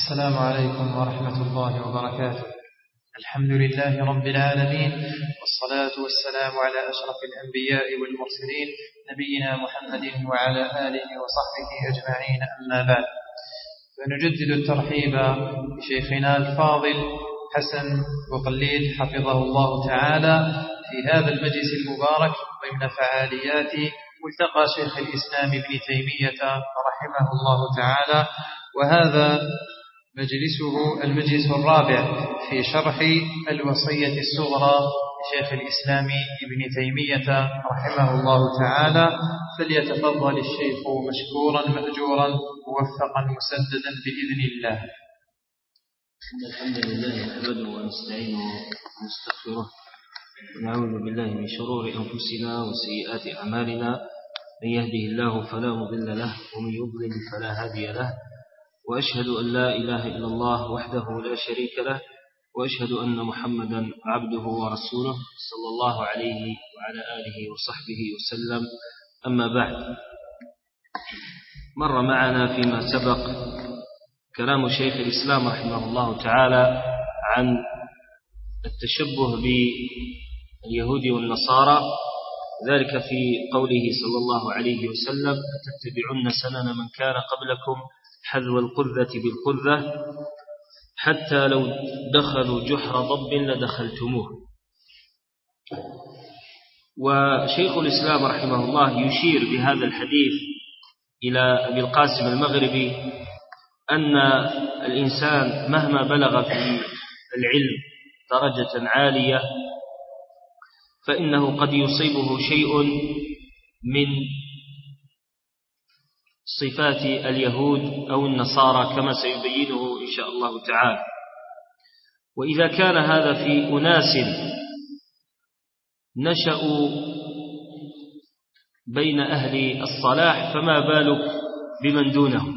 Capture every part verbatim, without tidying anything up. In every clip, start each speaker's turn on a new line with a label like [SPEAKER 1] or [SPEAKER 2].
[SPEAKER 1] السلام عليكم ورحمة الله وبركاته. الحمد لله رب العالمين، والصلاة والسلام على أشرف الأنبياء والمرسلين نبينا محمد وعلى آله وصحبه أجمعين، أما بعد، فنجدد الترحيب بشيخنا الفاضل حسن بوقليد حفظه الله تعالى في هذا المجلس المبارك ضمن فعاليات ملتقى شيخ الإسلام ابن تيمية رحمه الله تعالى، وهذا مجلسه المجلس الرابع في شرح الوصية الصغرى لشيخ الإسلام ابن تيمية رحمه الله تعالى. فليتفضل الشيخ مشكورا مأجورا موفقا مسددا بإذن الله.
[SPEAKER 2] الحمد لله نحمده ونستعينه ونستغفره ونعوذ بالله من شرور أنفسنا وسيئات أعمالنا، من يهده الله فلا مضل له ومن يضلل فلا هادي له، وأشهد أن لا إله إلا الله وحده لا شريك له، وأشهد أن محمدا عبده ورسوله صلى الله عليه وعلى آله وصحبه وسلم. أما بعد، مر معنا فيما سبق كلام شيخ الإسلام رحمه الله تعالى عن التشبه باليهود والنصارى، ذلك في قوله صلى الله عليه وسلم: أتتبعن سنن من كان قبلكم حذو القذة بالقذة حتى لو دخلوا جحر ضب لدخلتموه. وشيخ الإسلام رحمه الله يشير بهذا الحديث إلى أبي القاسم المغربي أن الإنسان مهما بلغ في العلم درجة عالية فإنه قد يصيبه شيء من صفات اليهود أو النصارى كما سيبينه إن شاء الله تعالى. وإذا كان هذا في أناس نشأوا بين أهل الصلاح فما بالك بمن دونهم.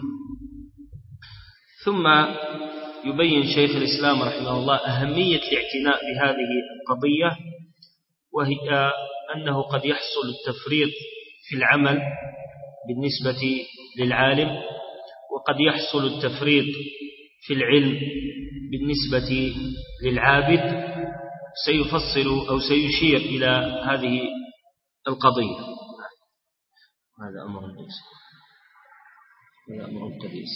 [SPEAKER 2] ثم يبين شيخ الإسلام رحمه الله أهمية الاعتناء بهذه القضية، وهي أنه قد يحصل التفريط في العمل بالنسبة للعالم، وقد يحصل التفريط في العلم بالنسبة للعابد. سيفصل أو سيشير إلى هذه القضية. هذا أمر ليس هذا أمر ليس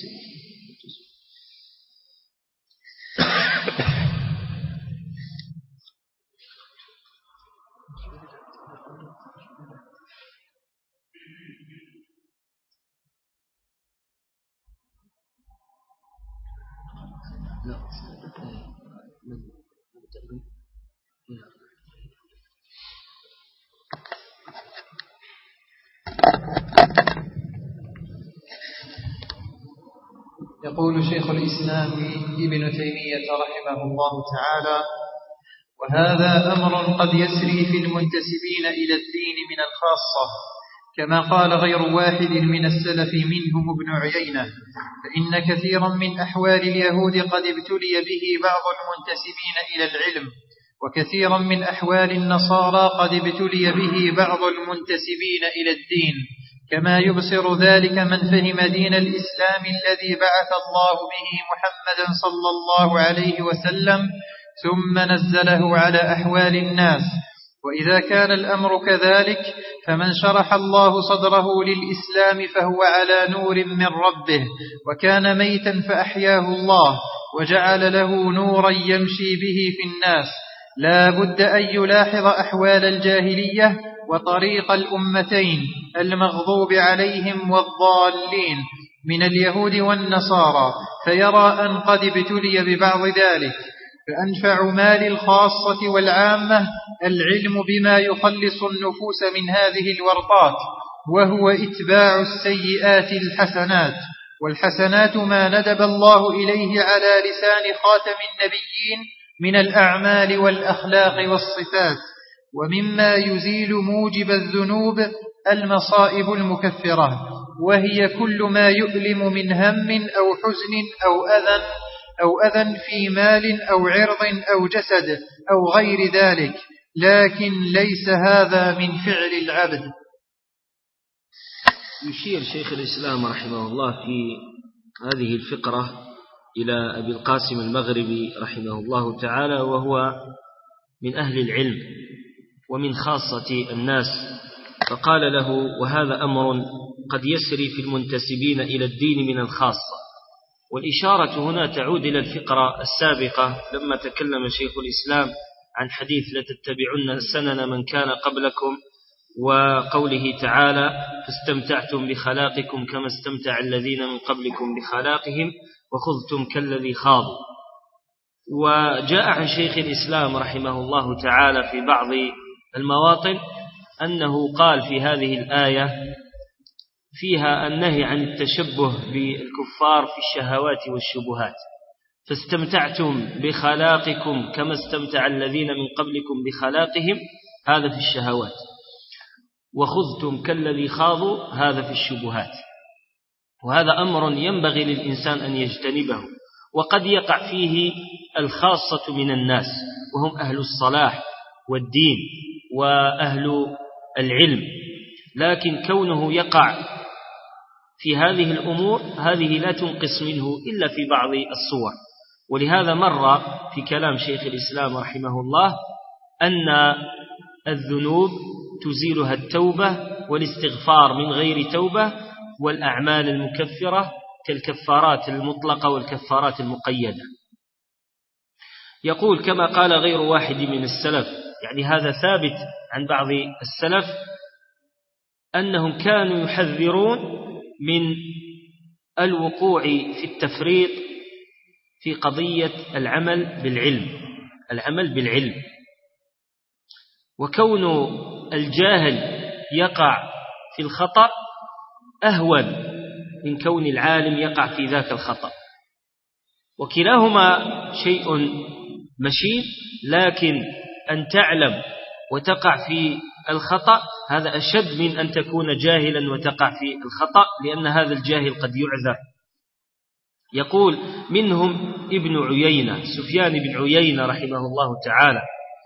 [SPEAKER 1] يقول شيخ الإسلام ابن تيمية رحمه الله تعالى: وهذا أمر قد يسري في المنتسبين إلى الدين من الخاصة، كما قال غير واحد من السلف منهم ابن عيينة، فإن كثيرا من أحوال اليهود قد ابتلي به بعض المنتسبين إلى العلم، وكثيرا من أحوال النصارى قد ابتلي به بعض المنتسبين إلى الدين، كما يبصر ذلك من فهم دين الإسلام الذي بعث الله به محمدا صلى الله عليه وسلم ثم نزله على أحوال الناس. وإذا كان الأمر كذلك فمن شرح الله صدره للإسلام فهو على نور من ربه، وكان ميتا فأحياه الله وجعل له نورا يمشي به في الناس. لا بد أن يلاحظ أحوال الجاهلية وطريق الأمتين المغضوب عليهم والضالين من اليهود والنصارى، فيرى أن قد ابتلي ببعض ذلك. فأنفع ما للخاصة والعامة العلم بما يخلص النفوس من هذه الورطات، وهو إتباع السيئات الحسنات، والحسنات ما ندب الله إليه على لسان خاتم النبيين من الأعمال والأخلاق والصفات. ومما يزيل موجب الذنوب المصائب المكفرة، وهي كل ما يؤلم من هم أو حزن أو أذى أو أذى في مال أو عرض أو جسد أو غير ذلك، لكن ليس هذا من فعل العبد.
[SPEAKER 2] يشير شيخ الإسلام رحمه الله في هذه الفقرة إلى أبي القاسم المغربي رحمه الله تعالى، وهو من أهل العلم ومن خاصة الناس، فقال له: وهذا أمر قد يسري في المنتسبين إلى الدين من الخاصة. والإشارة هنا تعود إلى الفقرة السابقة لما تكلم شيخ الإسلام عن حديث لتتبعن سنن من كان قبلكم، وقوله تعالى: فاستمتعتم بخلاقكم كما استمتع الذين من قبلكم بخلاقهم وخذتم كالذي خاضوا. وجاء عن شيخ الإسلام رحمه الله تعالى في بعض المواطن أنه قال في هذه الآية فيها النهي عن التشبه بالكفار في الشهوات والشبهات، فاستمتعتم بخلاقكم كما استمتع الذين من قبلكم بخلاقهم، هذا في الشهوات، وخذتم كالذي خاضوا، هذا في الشبهات. وهذا أمر ينبغي للإنسان أن يجتنبه، وقد يقع فيه الخاصة من الناس وهم أهل الصلاح والدين وأهل العلم، لكن كونه يقع في هذه الأمور هذه لا تنقص منه إلا في بعض الصور. ولهذا مر في كلام شيخ الإسلام رحمه الله أن الذنوب تزيلها التوبة والاستغفار من غير توبة، والأعمال المكفرة كالكفارات المطلقة والكفارات المقيدة. يقول: كما قال غير واحد من السلف، يعني هذا ثابت عن بعض السلف أنهم كانوا يحذرون من الوقوع في التفريط في قضية العمل بالعلم العمل بالعلم وكون الجاهل يقع في الخطأ أهون من كون العالم يقع في ذاك الخطأ، وكلاهما شيء مشين، لكن أن تعلم وتقع في الخطأ هذا أشد من أن تكون جاهلا وتقع في الخطأ، لأن هذا الجاهل قد يعذر. يقول: منهم ابن عيينة، سفيان بن عيينة رحمه الله تعالى،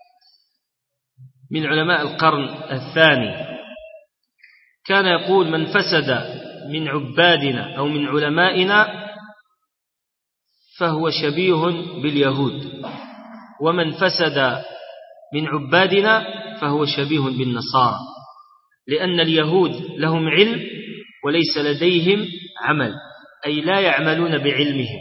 [SPEAKER 2] من علماء القرن الثاني، كان يقول: من فسد من عبادنا أو من علمائنا فهو شبيه باليهود، ومن فسد من عبادنا فهو شبيه بالنصارى، لأن اليهود لهم علم وليس لديهم عمل، أي لا يعملون بعلمهم.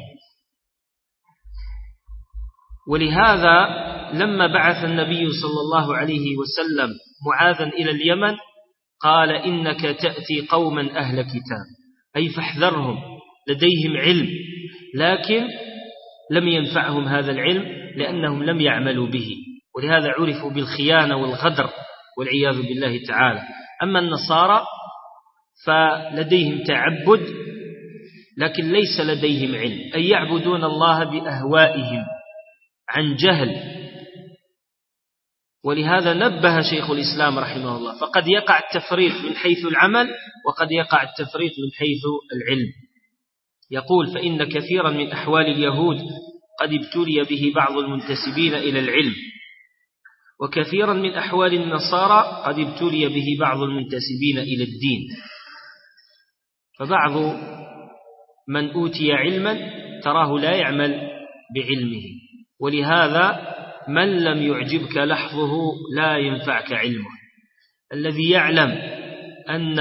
[SPEAKER 2] ولهذا لما بعث النبي صلى الله عليه وسلم معاذا إلى اليمن قال: إنك تأتي قوما أهل كتاب، أي فاحذرهم، لديهم علم لكن لم ينفعهم هذا العلم لأنهم لم يعملوا به، ولهذا عرفوا بالخيانة والغدر والعياذ بالله تعالى. أما النصارى فلديهم تعبد لكن ليس لديهم علم، أي يعبدون الله بأهوائهم عن جهل. ولهذا نبه شيخ الإسلام رحمه الله، فقد يقع التفريط من حيث العمل وقد يقع التفريط من حيث العلم. يقول: فإن كثيرا من أحوال اليهود قد ابتلي به بعض المنتسبين إلى العلم، وكثيرا من أحوال النصارى قد ابتلي به بعض المنتسبين إلى الدين. فبعض من أوتي علما تراه لا يعمل بعلمه، ولهذا من لم يعجبك لحظه لا ينفعك علمه. الذي يعلم أن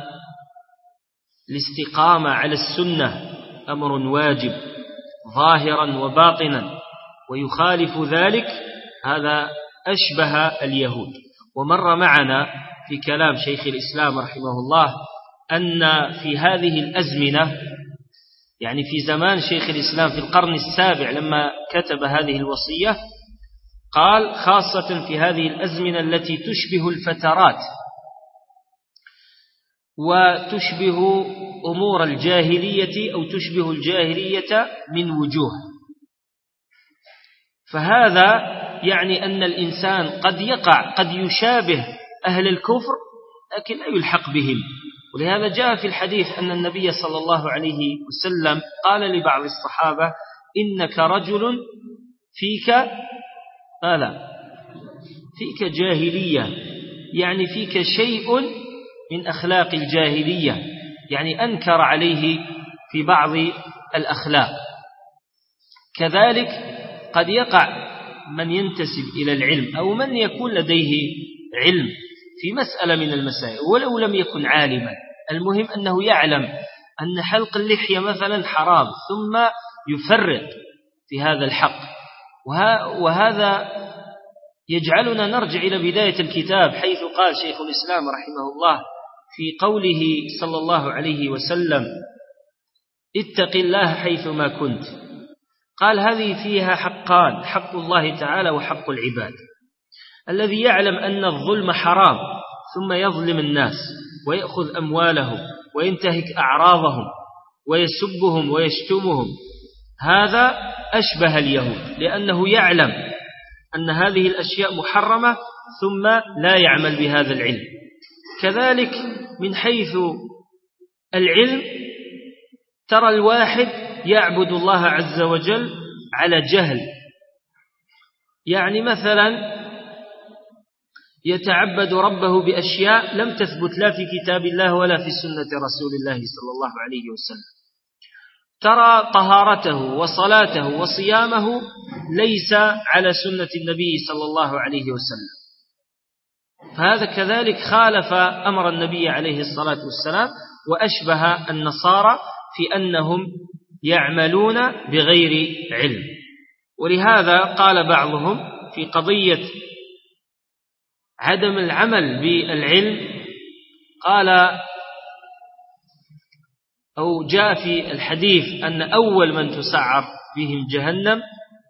[SPEAKER 2] الاستقامة على السنة أمر واجب ظاهرا وباطنا ويخالف ذلك، هذا أشبه اليهود. ومر معنا في كلام شيخ الإسلام رحمه الله أن في هذه الأزمنة، يعني في زمان شيخ الإسلام في القرن السابع لما كتب هذه الوصية، قال: خاصة في هذه الأزمنة التي تشبه الفترات وتشبه أمور الجاهلية أو تشبه الجاهلية من وجوه، فهذا يعني أن الإنسان قد يقع قد يشابه أهل الكفر لكن لا يلحق بهم. ولهذا جاء في الحديث أن النبي صلى الله عليه وسلم قال لبعض الصحابة: إنك رجل فيك ماذا؟ فيك جاهلية، يعني فيك شيء من أخلاق الجاهلية، يعني أنكر عليه في بعض الأخلاق. كذلك قد يقع من ينتسب إلى العلم أو من يكون لديه علم في مسألة من المسائل ولو لم يكن عالما، المهم أنه يعلم أن حلق اللحية مثلا حرام ثم يفرط في هذا الحق، وهذا يجعلنا نرجع إلى بداية الكتاب حيث قال شيخ الإسلام رحمه الله في قوله صلى الله عليه وسلم اتق الله حيثما كنت، قال هذه فيها حقان، حق الله تعالى وحق العباد. الذي يعلم أن الظلم حرام ثم يظلم الناس ويأخذ أموالهم وينتهك أعراضهم ويسبهم ويشتمهم، هذا أشبه اليهود، لأنه يعلم أن هذه الأشياء محرمة ثم لا يعمل بهذا العلم. كذلك من حيث العلم ترى الواحد يعبد الله عز وجل على جهل، يعني مثلا يتعبد ربه بأشياء لم تثبت لا في كتاب الله ولا في سنة رسول الله صلى الله عليه وسلم. ترى طهارته وصلاته وصيامه ليس على سنة النبي صلى الله عليه وسلم، فهذا كذلك خالف أمر النبي عليه الصلاة والسلام وأشبه النصارى في أنهم يعملون بغير علم. ولهذا قال بعضهم في قضية عدم العمل بالعلم، قال أو جاء في الحديث أن أول من تسعر بهم جهنم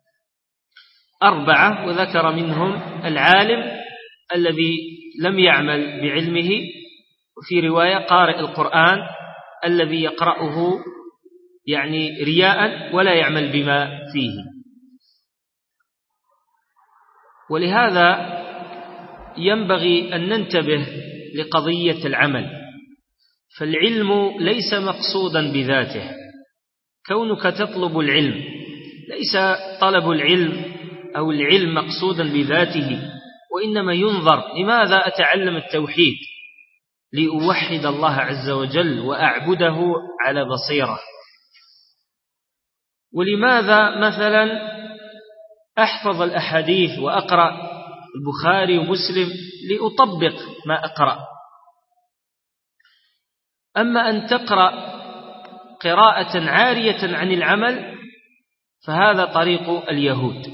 [SPEAKER 2] أربعة، وذكر منهم العالم الذي لم يعمل بعلمه، وفي رواية قارئ القرآن الذي يقرأه يعني رياء ولا يعمل بما فيه. ولهذا ينبغي أن ننتبه لقضية العمل، فالعلم ليس مقصودا بذاته، كونك تطلب العلم ليس طلب العلم أو العلم مقصودا بذاته، وإنما ينظر لماذا أتعلم التوحيد؟ لأوحد الله عز وجل وأعبده على بصيرة. ولماذا مثلا أحفظ الأحاديث وأقرأ البخاري ومسلم؟ لأطبق ما أقرأ. أما أن تقرأ قراءة عارية عن العمل فهذا طريق اليهود.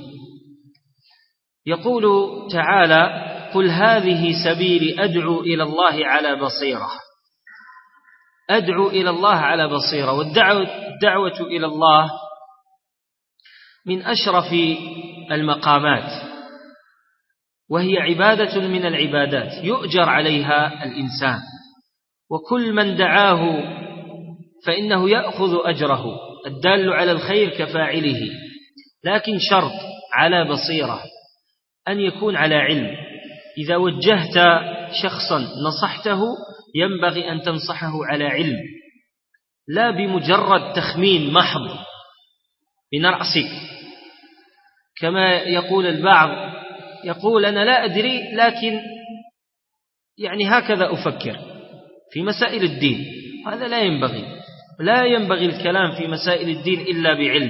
[SPEAKER 2] يقول تعالى قل هذه سبيلي أدعو إلى الله على بصيرة، أدعو إلى الله على بصيرة. والدعوة إلى الله من أشرف المقامات، وهي عبادة من العبادات يؤجر عليها الإنسان، وكل من دعاه فإنه يأخذ أجره، الدال على الخير كفاعله، لكن شرط على بصيرة، أن يكون على علم. إذا وجهت شخصا نصحته ينبغي أن تنصحه على علم، لا بمجرد تخمين محض من رأسك، كما يقول البعض، يقول أنا لا أدري لكن يعني هكذا أفكر في مسائل الدين. هذا لا ينبغي، لا ينبغي الكلام في مسائل الدين إلا بعلم.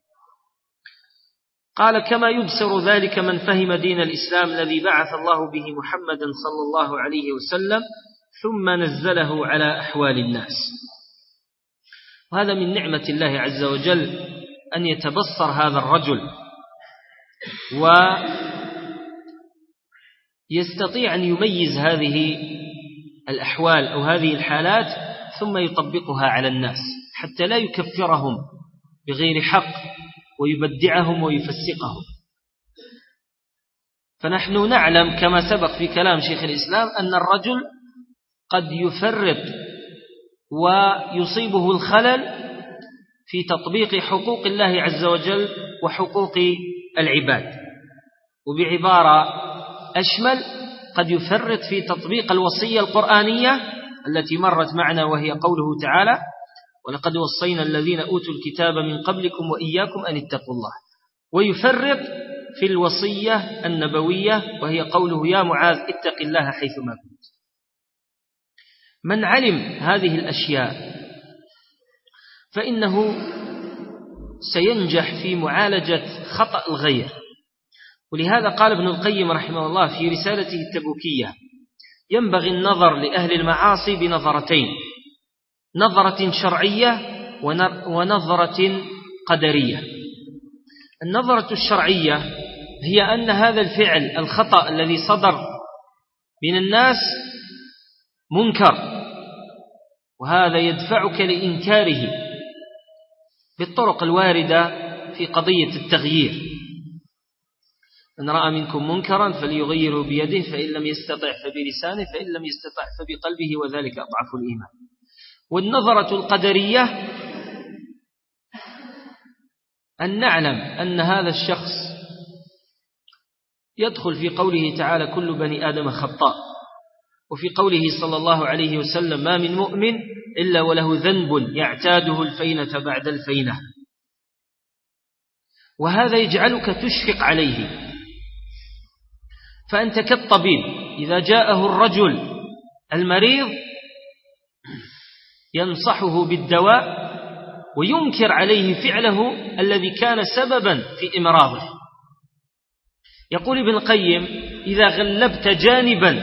[SPEAKER 2] قال كما يبصر ذلك من فهم دين الإسلام الذي بعث الله به محمدا صلى الله عليه وسلم ثم نزله على أحوال الناس. وهذا من نعمة الله عز وجل أن يتبصر هذا الرجل ويستطيع أن يميز هذه الأحوال أو هذه الحالات ثم يطبقها على الناس حتى لا يكفرهم بغير حق ويبدعهم ويفسقهم. فنحن نعلم كما سبق في كلام شيخ الإسلام أن الرجل قد يفرط ويصيبه الخلل في تطبيق حقوق الله عز وجل وحقوق العباد، وبعبارة أشمل قد يفرط في تطبيق الوصية القرآنية التي مرت معنا، وهي قوله تعالى ولقد وصينا الذين أوتوا الكتاب من قبلكم وإياكم أن اتقوا الله، ويفرط في الوصية النبوية وهي قوله يا معاذ اتق الله حيثما كنت. من علم هذه الأشياء فإنه سينجح في معالجة خطأ الغير. ولهذا قال ابن القيم رحمه الله في رسالته التبوكية: ينبغي النظر لأهل المعاصي بنظرتين، نظرة شرعية ونظرة قدرية. النظرة الشرعية هي أن هذا الفعل الخطأ الذي صدر من الناس منكر، وهذا يدفعك لإنكاره بالطرق الواردة في قضية التغيير. من رأى منكم منكرا فليغيره بيده، فإن لم يستطع فبلسانه، فإن لم يستطع فبقلبه، وذلك أضعف الإيمان. والنظرة القدرية أن نعلم أن هذا الشخص يدخل في قوله تعالى: كل بني آدم خطاء، وفي قوله صلى الله عليه وسلم: ما من مؤمن إلا وله ذنب يعتاده الفينة بعد الفينة. وهذا يجعلك تشفق عليه. فأنت كالطبيب إذا جاءه الرجل المريض ينصحه بالدواء وينكر عليه فعله الذي كان سببا في إمراضه. يقول ابن القيم: إذا غلبت جانبا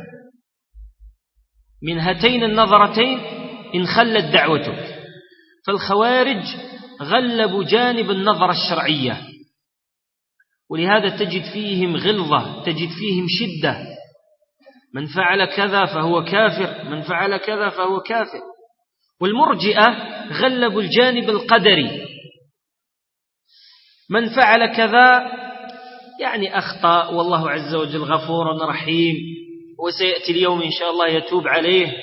[SPEAKER 2] من هاتين النظرتين انخلت دعوتك. فالخوارج غلبوا جانب النظرة الشرعية، ولهذا تجد فيهم غلظة، تجد فيهم شدة. من فعل كذا فهو كافر، من فعل كذا فهو كافر. والمرجئة غلبوا الجانب القدري، من فعل كذا يعني أخطأ، والله عز وجل غفور رحيم، وسيأتي اليوم إن شاء الله يتوب عليه.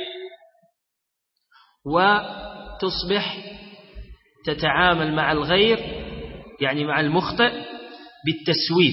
[SPEAKER 2] وتصبح تتعامل مع الغير، يعني مع المخطئ، بالتسويف،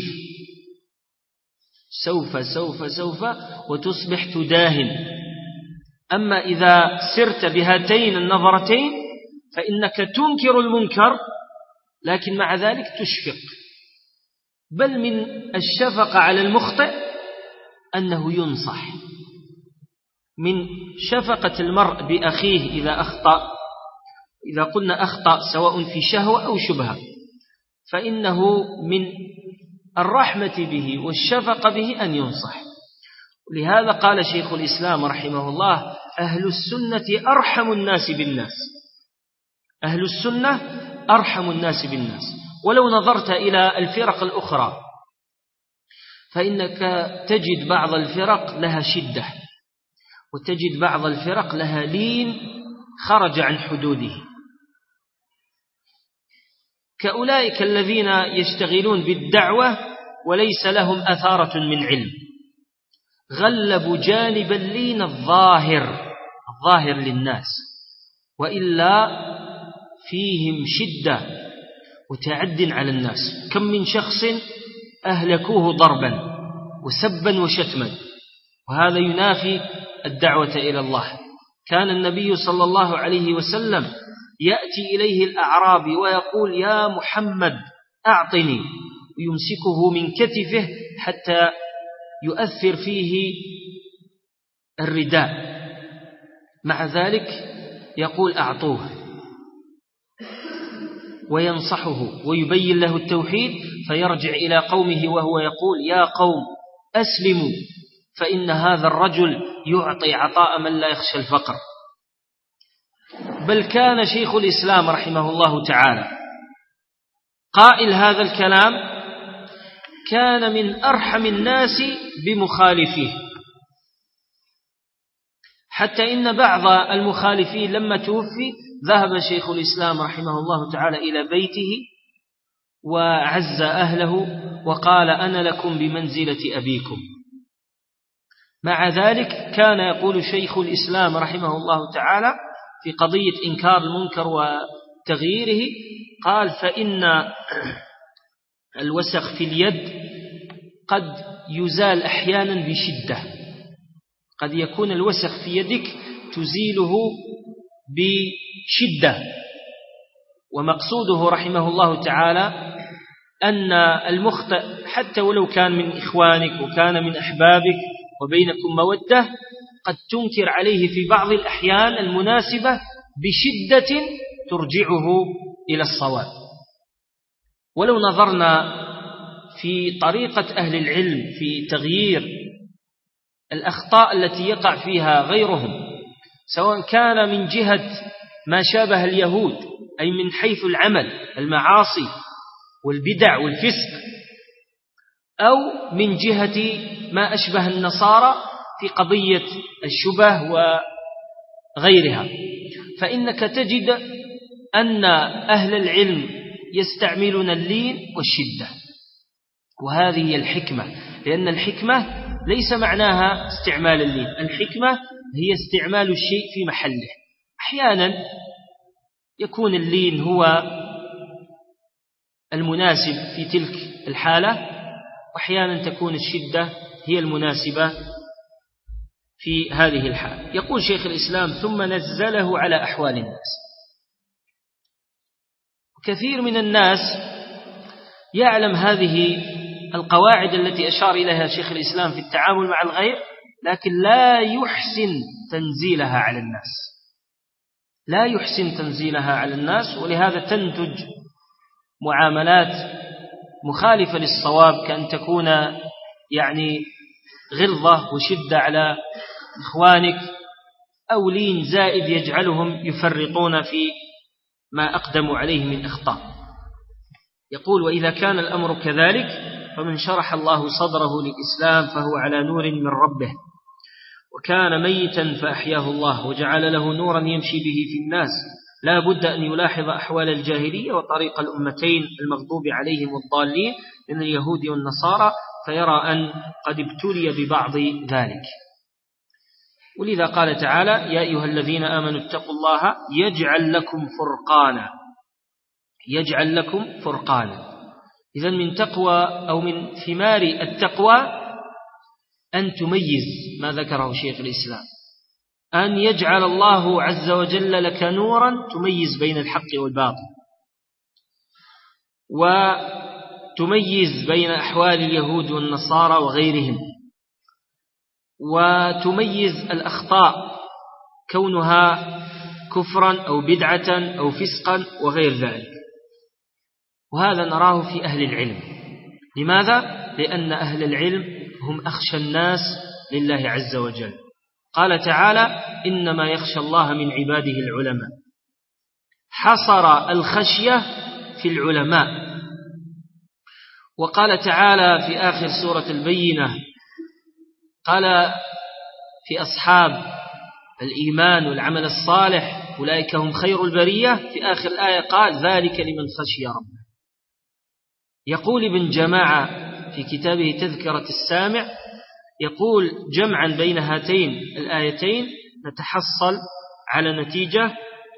[SPEAKER 2] سوف سوف سوف، وتصبح تداهن. أما إذا سرت بهاتين النظرتين فإنك تنكر المنكر، لكن مع ذلك تشفق، بل من الشفقة على المخطئ أنه ينصح. من شفقة المرء بأخيه إذا أخطأ، إذا قلنا أخطأ سواء في شهوة أو شبهة، فإنه من الرحمة به والشفقة به أن ينصح. لهذا قال شيخ الإسلام رحمه الله: أهل السنة أرحم الناس بالناس. أهل السنة أرحم الناس بالناس. ولو نظرت إلى الفرق الأخرى فإنك تجد بعض الفرق لها شدة، وتجد بعض الفرق لها لين خرج عن حدوده، كأولئك الذين يشتغلون بالدعوة وليس لهم أثارة من علم، غلبوا جانب اللين الظاهر الظاهر للناس، وإلا فيهم شدة وتعد على الناس. كم من شخص أهلكوه ضربا وسبا وشتما، وهذا ينافي الدعوة إلى الله. كان النبي صلى الله عليه وسلم يأتي إليه الأعرابي ويقول: يا محمد أعطني، ويمسكه من كتفه حتى يؤثر فيه الرداء، مع ذلك يقول: أعطوه، وينصحه ويبين له التوحيد، فيرجع إلى قومه وهو يقول: يا قوم أسلموا، فإن هذا الرجل يعطي عطاء من لا يخشى الفقر. بل كان شيخ الإسلام رحمه الله تعالى قائل هذا الكلام كان من أرحم الناس بمخالفيه، حتى إن بعض المخالفين لما توفي ذهب شيخ الإسلام رحمه الله تعالى إلى بيته وعز أهله وقال: أنا لكم بمنزلة أبيكم. مع ذلك كان يقول شيخ الإسلام رحمه الله تعالى في قضية إنكار المنكر وتغييره، قال: فإن الوسخ في اليد قد يزال أحيانا بشدة، قد يكون الوسخ في يدك تزيله بشدة. ومقصوده رحمه الله تعالى أن المخطئ حتى ولو كان من إخوانك وكان من أحبابك وبينكم مودة، قد تنكر عليه في بعض الأحيان المناسبة بشدة ترجعه إلى الصواب. ولو نظرنا في طريقة أهل العلم في تغيير الأخطاء التي يقع فيها غيرهم، سواء كان من جهة ما شابه اليهود أي من حيث العمل المعاصي والبدع والفسق، أو من جهة ما أشبه النصارى في قضية الشبه وغيرها، فإنك تجد أن أهل العلم يستعملون اللين والشدة، وهذه هي الحكمة، لأن الحكمة ليس معناها استعمال اللين، الحكمة هي استعمال الشيء في محله. أحيانا يكون اللين هو المناسب في تلك الحالة، وأحيانا تكون الشدة هي المناسبة في هذه الحالة. يقول شيخ الإسلام: ثم نزله على أحوال الناس. كثير من الناس يعلم هذه القواعد التي أشار إليها شيخ الإسلام في التعامل مع الغير، لكن لا يحسن تنزيلها على الناس، لا يحسن تنزيلها على الناس، ولهذا تنتج معاملات مخالفة للصواب، كأن تكون يعني غلظة وشدة على إخوانك، أو لين زائد يجعلهم يفرطون في ما أقدموا عليه من أخطاء. يقول: وإذا كان الأمر كذلك فمن شرح الله صدره للإسلام فهو على نور من ربه، وكان ميتا فأحياه الله وجعل له نورا يمشي به في الناس، لا بد أن يلاحظ أحوال الجاهلية وطريق الأمتين المغضوب عليهم والضالين من اليهود والنصارى، فيرى أن قد ابتلي ببعض ذلك. ولذا قال تعالى: يا أيها الذين آمنوا اتقوا الله يجعل لكم فرقانا، يجعل لكم فرقانا. إذن من تقوى أو من ثمار التقوى أن تميز ما ذكره شيخ الإسلام، أن يجعل الله عز وجل لك نورا تميز بين الحق والباطل، وتميز بين أحوال اليهود والنصارى وغيرهم، وتميز الأخطاء كونها كفرا أو بدعة أو فسقا وغير ذلك. وهذا نراه في أهل العلم. لماذا؟ لأن أهل العلم هم أخشى الناس لله عز وجل. قال تعالى: إنما يخشى الله من عباده العلماء. حصر الخشية في العلماء. وقال تعالى في آخر سورة البينة، قال في أصحاب الإيمان والعمل الصالح: أولئك هم خير البرية. في آخر الآية قال: ذلك لمن خشي ربه. يقول ابن جماعة في كتابه تذكرة السامع، يقول: جمعا بين هاتين الآيتين نتحصل على نتيجة،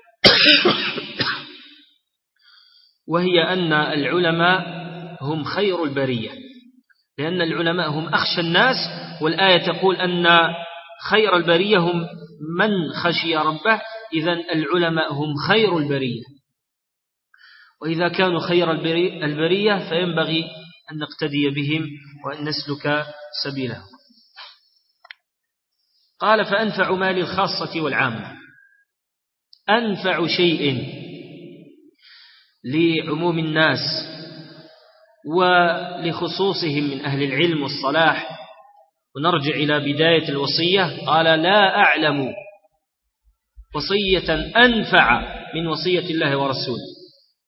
[SPEAKER 2] وهي أن العلماء هم خير البرية، لأن العلماء هم أخشى الناس، والآية تقول أن خير البرية هم من خشي ربه، إذن العلماء هم خير البرية. وإذا كانوا خير البرية فينبغي أن نقتدي بهم وأن نسلك سبيلهم. قال: فأنفع ما للخاصة والعامة. أنفع شيء لعموم الناس ولخصوصهم من أهل العلم والصلاح. ونرجع إلى بداية الوصية، قال: لا أعلم وصية أنفع من وصية الله ورسوله.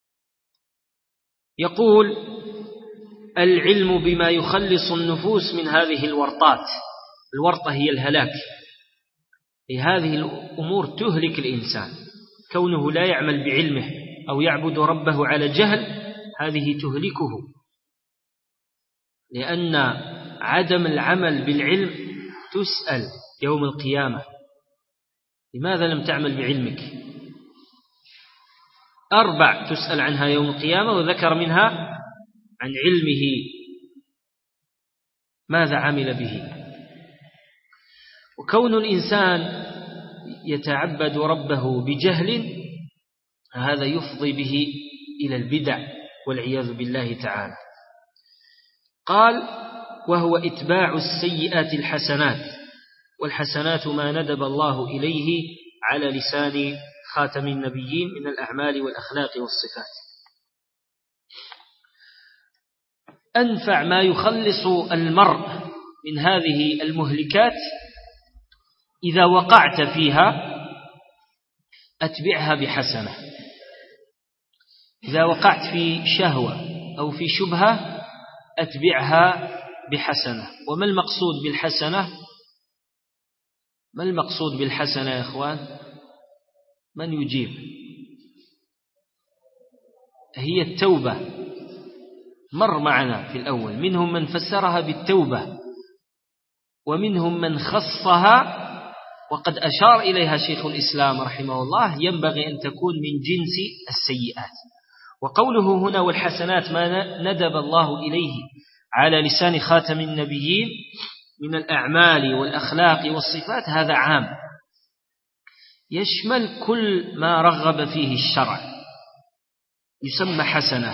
[SPEAKER 2] يقول: العلم بما يخلص النفوس من هذه الورطات. الورطة هي الهلاك، هذه الأمور تهلك الإنسان، كونه لا يعمل بعلمه أو يعبد ربه على جهل، هذه تهلكه، لأن عدم العمل بالعلم تسأل يوم القيامة: لماذا لم تعمل بعلمك؟ أربع تسأل عنها يوم القيامة، وذكر منها عن علمه ماذا عمل به. وكون الإنسان يتعبد ربه بجهل، هذا يفضي به إلى البدع والعياذ بالله تعالى. قال: وهو إتباع السيئات الحسنات، والحسنات ما ندب الله إليه على لسان خاتم النبيين من الأعمال والأخلاق والصفات. أنفع ما يخلص المرء من هذه المهلكات إذا وقعت فيها أتبعها بحسنة. إذا وقعت في شهوة أو في شبهة أتبعها بحسنة. وما المقصود بالحسنة؟ ما المقصود بالحسنة يا إخوان؟ من يجيب؟ هي التوبة. مر معنا في الأول منهم من فسرها بالتوبة ومنهم من خصها، وقد أشار إليها شيخ الإسلام رحمه الله، ينبغي أن تكون من جنس السيئات. وقوله هنا والحسنات ما ندب الله إليه على لسان خاتم النبيين من الأعمال والأخلاق والصفات هذا عام، يشمل كل ما رغب فيه الشرع يسمى حسنة.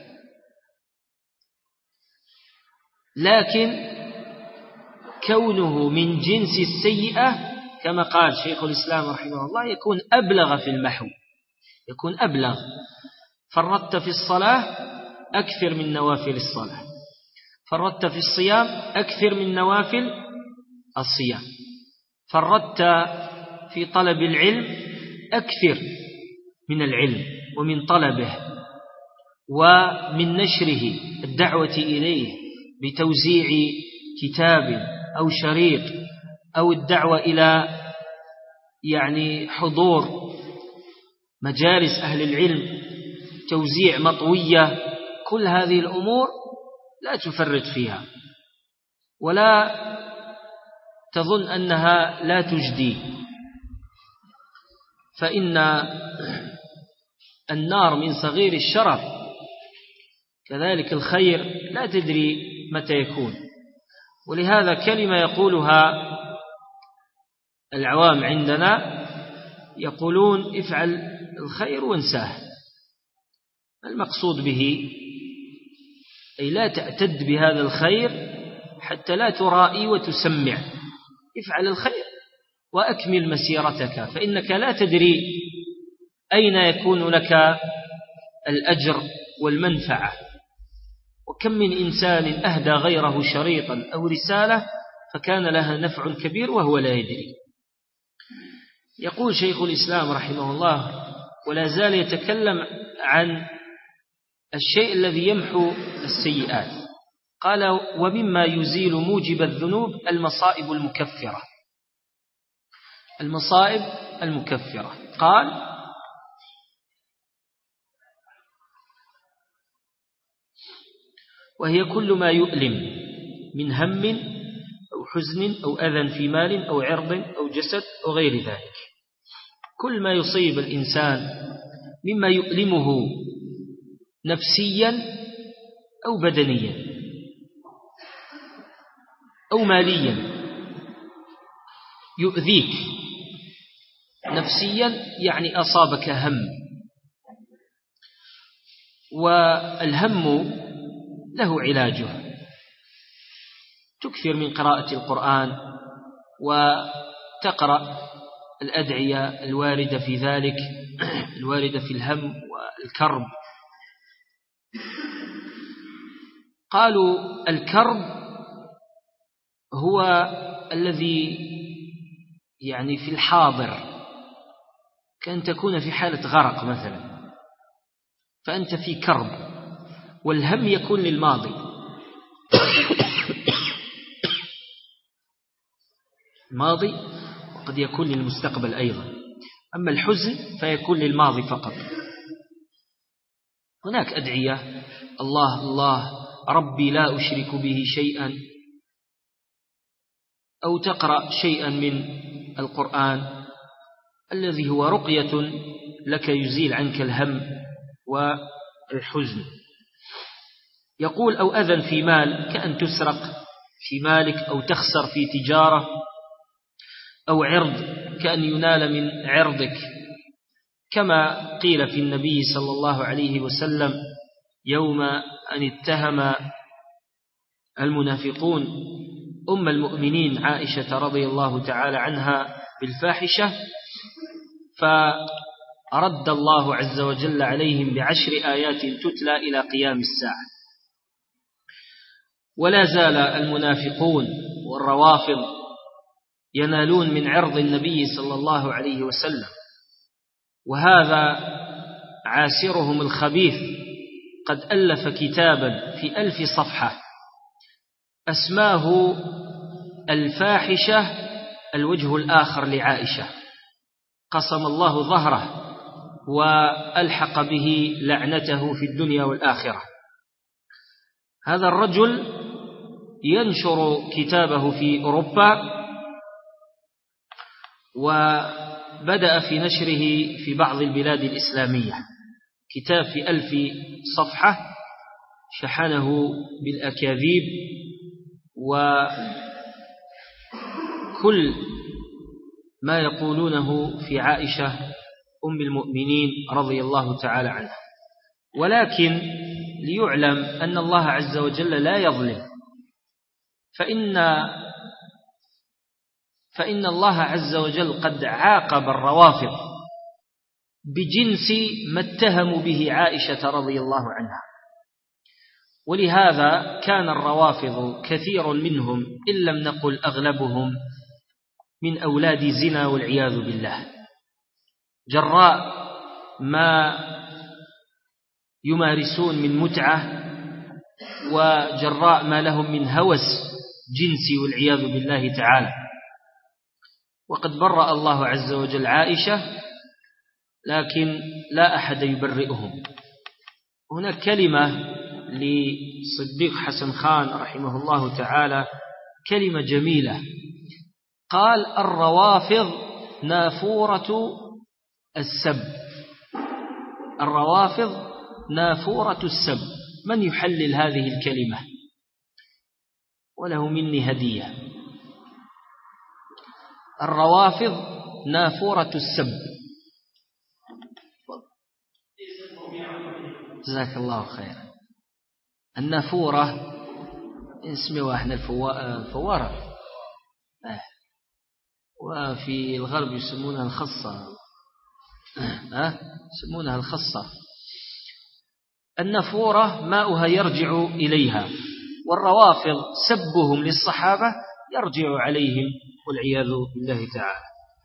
[SPEAKER 2] لكن كونه من جنس السيئة كما قال شيخ الإسلام رحمه الله يكون أبلغ في المحو، يكون أبلغ. فرطت في الصلاة أكثر من نوافل الصلاة، فرطت في الصيام أكثر من نوافل الصيام، فرطت في طلب العلم أكثر من العلم ومن طلبه ومن نشره، الدعوة إليه بتوزيع كتاب أو شريط أو الدعوة إلى يعني حضور مجالس أهل العلم، توزيع مطوية. كل هذه الأمور لا تفرط فيها ولا تظن أنها لا تجدي، فإن النار من صغير الشرف، كذلك الخير لا تدري متى يكون. ولهذا كلمة يقولها العوام عندنا يقولون افعل الخير وانساه. المقصود به أي لا تعتد بهذا الخير حتى لا ترائي وتسمع. افعل الخير وأكمل مسيرتك، فإنك لا تدري أين يكون لك الأجر والمنفعة. وكم من إنسان أهدى غيره شريطا أو رسالة فكان لها نفع كبير وهو لا يدري. يقول شيخ الإسلام رحمه الله ولا زال يتكلم عن الشيء الذي يمحو السيئات. قال ومما يزيل موجب الذنوب المصائب المكفرة. المصائب المكفرة قال وهي كل ما يؤلم من هم أو حزن أو أذى في مال أو عرض أو جسد أو غير ذلك. كل ما يصيب الإنسان مما يؤلمه نفسيا أو بدنيا أو ماليا، يؤذيك نفسيا يعني أصابك هم. والهم له علاجه، تكثر من قراءة القرآن وتقرأ الأدعية الواردة في ذلك، الواردة في الهم والكرب. قالوا الكرب هو الذي يعني في الحاضر، كأن تكون في حالة غرق مثلا فأنت في كرب. والهم يكون للماضي الماضي وقد يكون للمستقبل أيضا، أما الحزن فيكون للماضي فقط. هناك أدعية الله الله ربي لا أشرك به شيئا، أو تقرأ شيئا من القرآن الذي هو رقية لك يزيل عنك الهم والحزن. يقول أو أذى في مال، كأن تسرق في مالك أو تخسر في تجارة، أو عرض كأن ينال من عرضك، كما قيل في النبي صلى الله عليه وسلم يوم أن اتهم المنافقون أم المؤمنين عائشة رضي الله تعالى عنها بالفاحشة، فرد الله عز وجل عليهم بعشر آيات تتلى إلى قيام الساعة. ولا زال المنافقون والروافض ينالون من عرض النبي صلى الله عليه وسلم، وهذا عاسرهم الخبيث قد ألف كتابا في ألف صفحة أسماه الفاحشة الوجه الآخر لعائشة، قسم الله ظهره وألحق به لعنته في الدنيا والآخرة. هذا الرجل ينشر كتابه في أوروبا، وبدأ في نشره في بعض البلاد الإسلامية، كتاب في ألف صفحة شحنه بالأكاذيب وكل ما يقولونه في عائشة أم المؤمنين رضي الله تعالى عنها. ولكن ليعلم أن الله عز وجل لا يظلم، فإن فإن الله عز وجل قد عاقب الروافض بجنس ما اتهموا به عائشة رضي الله عنها. ولهذا كان الروافض كثير منهم إن لم نقل أغلبهم من أولاد زنا والعياذ بالله، جراء ما يمارسون من متعة وجراء ما لهم من هوس جنسي والعياذ بالله تعالى. وقد برأ الله عز وجل عائشة، لكن لا أحد يبرئهم. هناك كلمة لصديق حسن خان رحمه الله تعالى، كلمة جميلة، قال: الروافض نافورة السب. الروافض نافورة السب. من يحلل هذه الكلمة؟ وله مني هدية. الروافض نافورة السب. جزاك الله خيرا. النافورة اسمها احنا الفوارة، وفي الغرب يسمونها الخصة، أه؟ يسمونها الخصة. النافورة ماؤها يرجع إليها، والروافض سبهم للصحابة يرجع عليهم والعياذ بالله تعالى.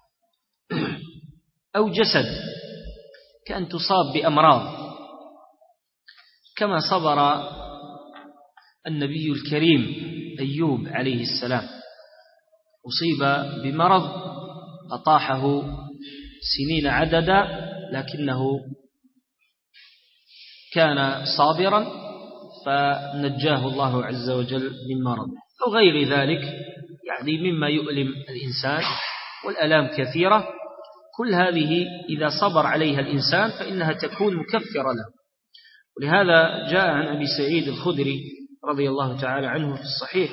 [SPEAKER 2] أو جسد، كأن تصاب بأمراض، كما صبر النبي الكريم أيوب عليه السلام، أصيب بمرض أطاحه سنين عددا، لكنه كان صابرا فنجاه الله عز وجل من مرض. أو غير ذلك يعني مما يؤلم الإنسان، والألام كثيرة، كل هذه إذا صبر عليها الإنسان فإنها تكون مكفرة له. ولهذا جاء عن أبي سعيد الخدري رضي الله تعالى عنه في الصحيح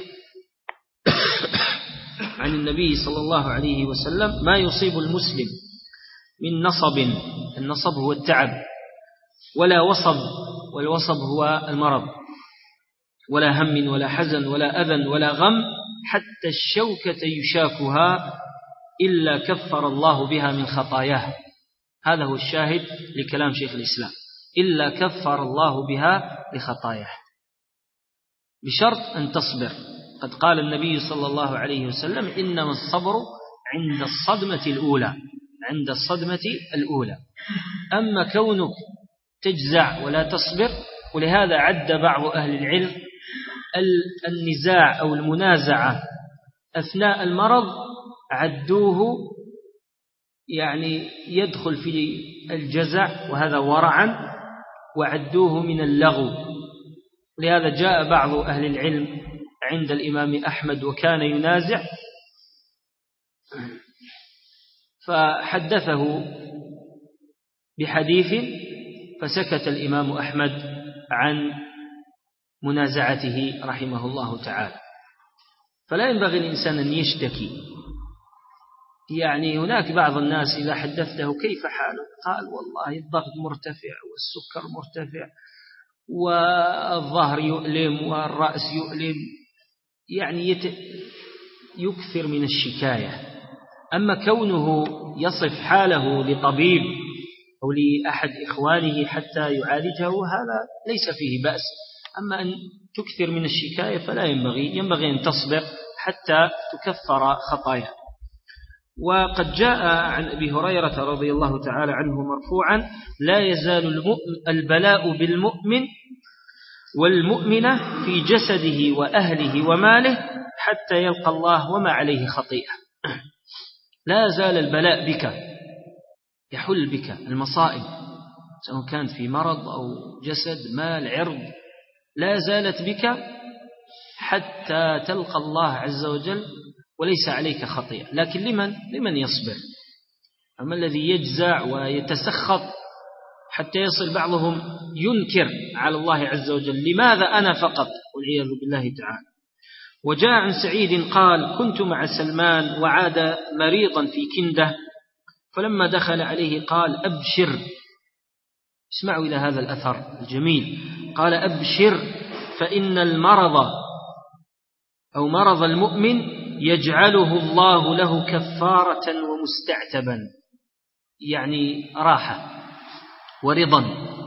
[SPEAKER 2] عن النبي صلى الله عليه وسلم: ما يصيب المسلم من نصب، النصب هو التعب، ولا وصب، والوصب هو المرض، ولا هم ولا حزن ولا أذى ولا غم، حتى الشوكة يشاكها إلا كفر الله بها من خطاياه. هذا هو الشاهد لكلام شيخ الإسلام، إلا كفر الله بها لخطاياه، بشرط أن تصبر. قد قال النبي صلى الله عليه وسلم: إنما الصبر عند الصدمة الأولى، عند الصدمة الأولى. أما كونك تجزع ولا تصبر، ولهذا عد بعض أهل العلم النزاع أو المنازعة أثناء المرض، عدوه يعني يدخل في الجزع، وهذا ورعا، وعدوه من اللغو. لهذا جاء بعض أهل العلم عند الإمام أحمد وكان ينازع، فحدثه بحديث فسكت الإمام أحمد عن منازعته رحمه الله تعالى. فلا ينبغي الإنسان أن يشتكي. يعني هناك بعض الناس إذا حدثته كيف حاله قال: والله الضغط مرتفع والسكر مرتفع والظهر يؤلم والرأس يؤلم، يعني يت... يكثر من الشكاية. أما كونه يصف حاله لطبيب أو لأحد إخوانه حتى يعالجه، هذا ليس فيه بأس، أما أن تكثر من الشكاية فلا ينبغي ينبغي أن تصبر حتى تكفر خطايا. وقد جاء عن أبي هريرة رضي الله تعالى عنه مرفوعا: لا يزال البلاء بالمؤمن والمؤمنة في جسده وأهله وماله حتى يلقى الله وما عليه خطيئة. لا زال البلاء بك، يحل بك المصائب سواء كانت في مرض أو جسد مال عرض، لا زالت بك حتى تلقى الله عز وجل وليس عليك خطيئة. لكن لمن لمن يصبر؟ أما الذي يجزع ويتسخط حتى يصل بعضهم ينكر على الله عز وجل: لماذا أنا فقط؟ والعياذ بالله تعالى. وجاء عن سعيد قال: كنت مع سلمان وعاد مريضا في كنده، فلما دخل عليه قال: أبشر. اسمعوا إلى هذا الأثر الجميل. قال: أبشر فإن المرض أو مرض المؤمن يجعله الله له كفارة ومستعتبا، يعني راحة ورضا.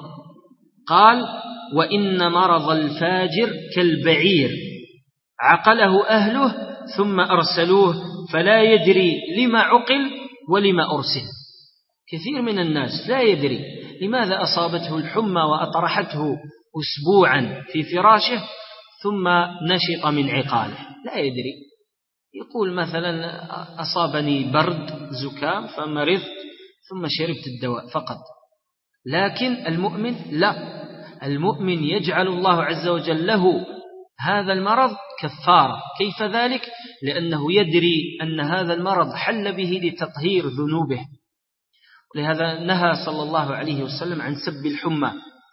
[SPEAKER 2] قال: وإن مرض الفاجر كالبعير عقله أهله ثم أرسلوه فلا يدري لما عقل ولما أرسل. كثير من الناس لا يدري لماذا أصابته الحمى وأطرحته أسبوعا في فراشه ثم نشط من عقاله، لا يدري. يقول مثلا: أصابني برد زكام فمرضت ثم شربت الدواء فقط. لكن المؤمن لا، المؤمن يجعل الله عز وجل له هذا المرض كفارة. كيف ذلك؟ لأنه يدري أن هذا المرض حل به لتطهير ذنوبه. لهذا نهى صلى الله عليه وسلم عن سب الحمى.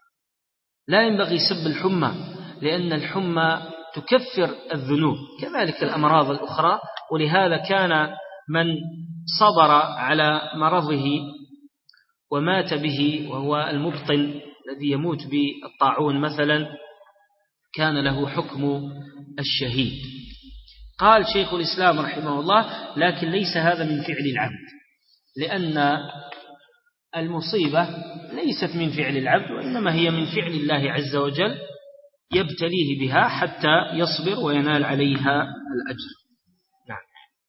[SPEAKER 2] لا ينبغي سب الحمى لأن الحمى تكفر الذنوب، كذلك الأمراض الأخرى. ولهذا كان من صبر على مرضه ومات به وهو المبطن الذي يموت بالطاعون مثلا كان له حكم الشهيد. قال شيخ الإسلام رحمه الله: لكن ليس هذا من فعل العبد، لأن المصيبة ليست من فعل العبد وإنما هي من فعل الله عز وجل يبتليه بها حتى يصبر وينال عليها الأجر. نعم.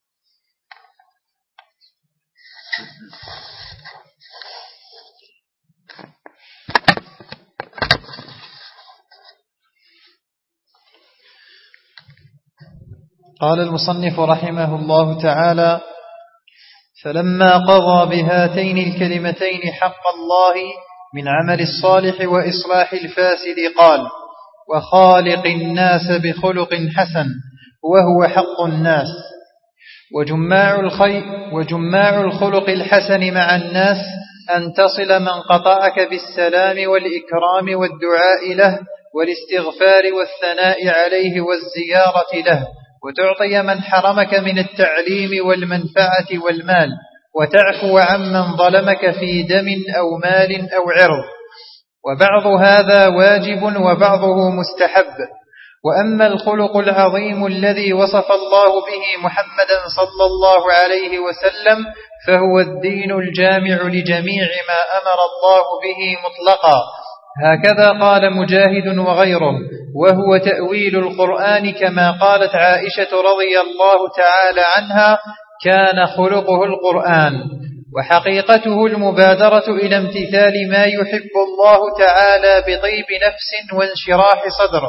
[SPEAKER 1] قال المصنف رحمه الله تعالى: فلما قضى بهاتين الكلمتين حق الله من عمل الصالح وإصلاح الفاسد قال: وخالق الناس بخلق حسن، وهو حق الناس. وجماع الخير وجماع الخلق الحسن مع الناس أن تصل من قطعك بالسلام والإكرام والدعاء له والاستغفار والثناء عليه والزيارة له، وتعطي من حرمك من التعليم والمنفعة والمال، وتعفو عمن ظلمك في دم أو مال أو عرض. وبعض هذا واجب وبعضه مستحب. وأما الخلق العظيم الذي وصف الله به محمدا صلى الله عليه وسلم فهو الدين الجامع لجميع ما أمر الله به مطلقا، هكذا قال مجاهد وغيره، وهو تأويل القرآن كما قالت عائشة رضي الله تعالى عنها: كان خلقه القرآن. وحقيقته المبادرة إلى امتثال ما يحب الله تعالى بطيب نفس وانشراح صدر.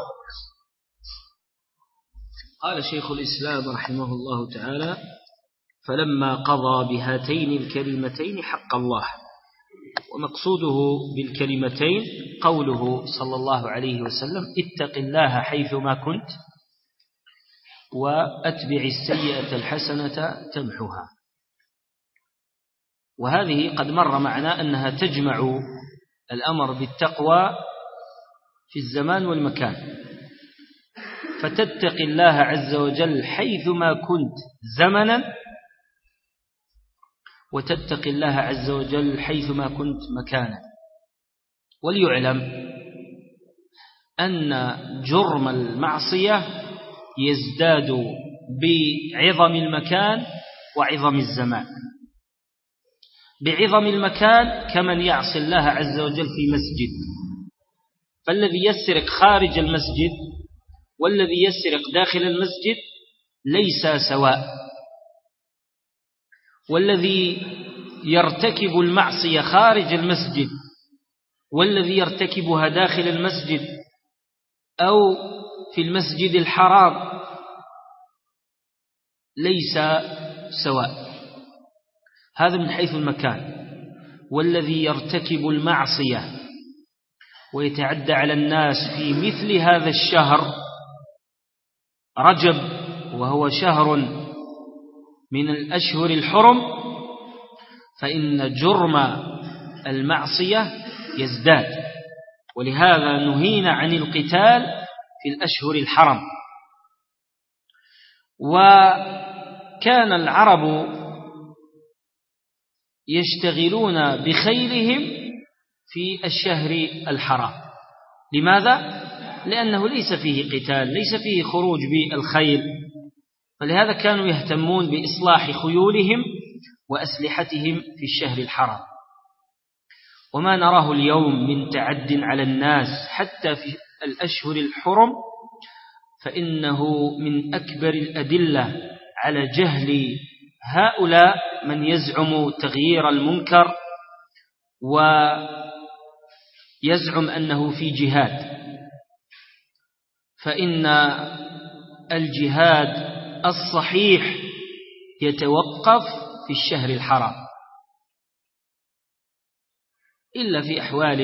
[SPEAKER 2] قال شيخ الإسلام رحمه الله تعالى: فلما قضى بهاتين الكلمتين حق الله. ومقصوده بالكلمتين قوله صلى الله عليه وسلم: اتق الله حيثما كنت وأتبع السيئة الحسنة تمحها. وهذه قد مر معنا أنها تجمع الأمر بالتقوى في الزمان والمكان، فتتق الله عز وجل حيثما كنت زمنا، وتتق الله عز وجل حيثما كنت مكانا. وليعلم أن جرم المعصية يزداد بعظم المكان وعظم الزمان. بعظم المكان كمن يعصي الله عز وجل في مسجد فالذي يسرق خارج المسجد والذي يسرق داخل المسجد ليس سواء، والذي يرتكب المعصية خارج المسجد والذي يرتكبها داخل المسجد أو في المسجد الحرام ليس سواء، هذا من حيث المكان. والذي يرتكب المعصية ويتعدى على الناس في مثل هذا الشهر رجب، وهو شهر من الأشهر الحرم، فإن جرم المعصية يزداد، ولهذا نهينا عن القتال في الأشهر الحرم. وكان العرب يشتغلون بخيلهم في الشهر الحرام. لماذا؟ لأنه ليس فيه قتال، ليس فيه خروج بالخيل، فلهذا كانوا يهتمون بإصلاح خيولهم وأسلحتهم في الشهر الحرام. وما نراه اليوم من تعد على الناس حتى في الأشهر الحرم فإنه من أكبر الأدلة على جهل هؤلاء من يزعم تغيير المنكر ويزعم أنه في جهاد. فإن الجهاد الصحيح يتوقف في الشهر الحرام، إلا في أحوال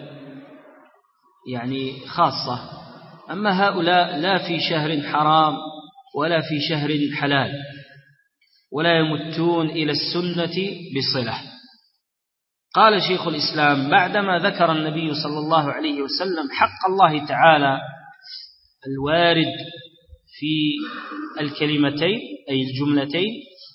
[SPEAKER 2] يعني خاصة. أما هؤلاء لا في شهر حرام ولا في شهر حلال، ولا يمتون إلى السنة بصلة. قال شيخ الإسلام بعدما ذكر النبي صلى الله عليه وسلم حق الله تعالى الوارد في الكلمتين أي الجملتين،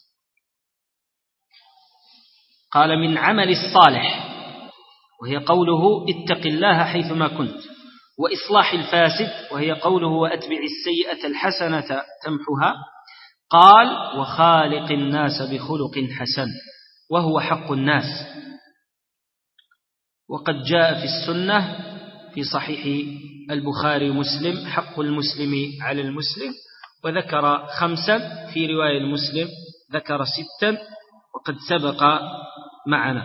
[SPEAKER 2] قال من عمل الصالح، وهي قوله اتق الله حيثما كنت، وإصلاح الفاسد، وهي قوله وأتبع السيئة الحسنة تمحها، قال وخالق الناس بخلق حسن، وهو حق الناس. وقد جاء في السنة في صحيح البخاري ومسلم حق المسلم على المسلم، وذكر خمسا، في رواية المسلم ذكر ستا وقد سبق معنا.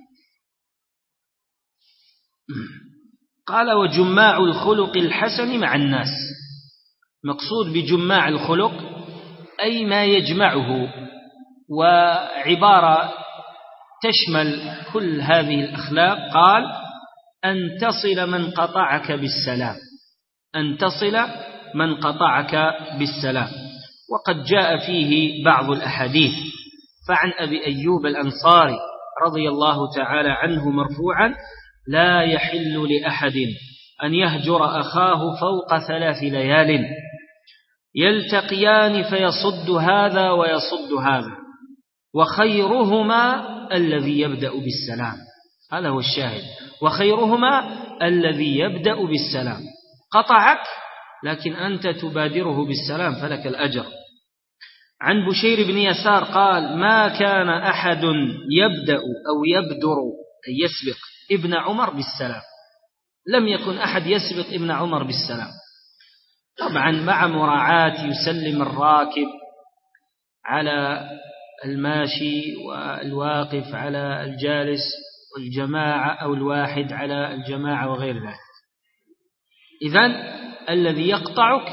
[SPEAKER 2] قال وجماع الخلق الحسن مع الناس. مقصود بجماع الخلق أي ما يجمعه، وعبارة تشمل كل هذه الأخلاق. قال أن تصل من قطعك بالسلام، أن تصل من قطعك بالسلام. وقد جاء فيه بعض الأحاديث. فعن أبي أيوب الأنصاري رضي الله تعالى عنه مرفوعا لا يحل لأحد أن يهجر أخاه فوق ثلاث ليال يلتقيان فيصد هذا ويصد هذا، وخيرهما الذي يبدأ بالسلام. هذا هو الشاهد، وخيرهما الذي يبدأ بالسلام. قطعك لكن أنت تبادره بالسلام فلك الأجر. عن بشير بن يسار قال ما كان أحد يبدأ أو يبدر أي يسبق ابن عمر بالسلام، لم يكن أحد يسبق ابن عمر بالسلام، طبعا مع مراعاة يسلم الراكب على الماشي والواقف على الجالس والجماعة أو الواحد على الجماعة وغير ذلك. إذن الذي يقطعك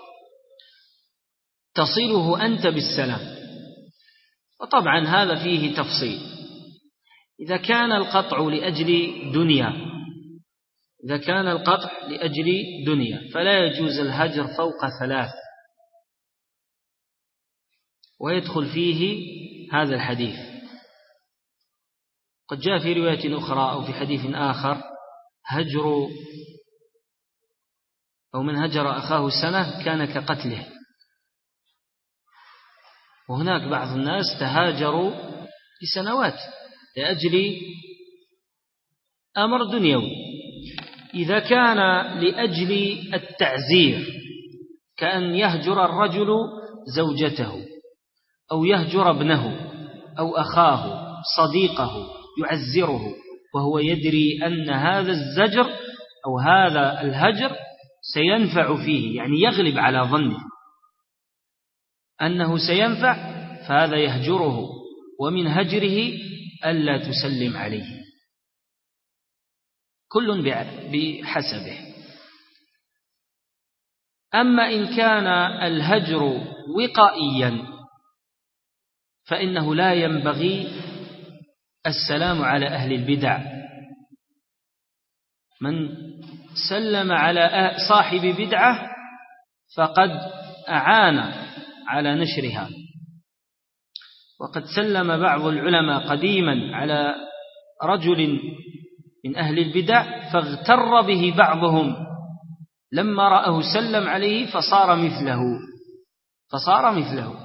[SPEAKER 2] تصله أنت بالسلام. وطبعا هذا فيه تفصيل. إذا كان القطع لأجل دنيا إذا كان القطع لأجل دنيا فلا يجوز الهجر فوق ثلاث، ويدخل فيه هذا الحديث. قد جاء في رواية أخرى أو في حديث آخر هجر أو من هجر أخاه سنة كان كقتله. وهناك بعض الناس تهاجروا لسنوات لأجل أمر دنيوي. إذا كان لأجل التعزير كأن يهجر الرجل زوجته أو يهجر ابنه أو أخاه صديقه يعزره وهو يدري أن هذا الزجر أو هذا الهجر سينفع فيه، يعني يغلب على ظنه أنه سينفع، فهذا يهجره، ومن هجره ألا تسلم عليه، كل بحسبه. أما إن كان الهجر وقائيا فإنه لا ينبغي السلام على أهل البدع. من سلم على صاحب بدعة فقد أعان على نشرها. وقد سلم بعض العلماء قديما على رجل من أهل البدع فاغتر به بعضهم، لما رأه سلم عليه فصار مثله فصار مثله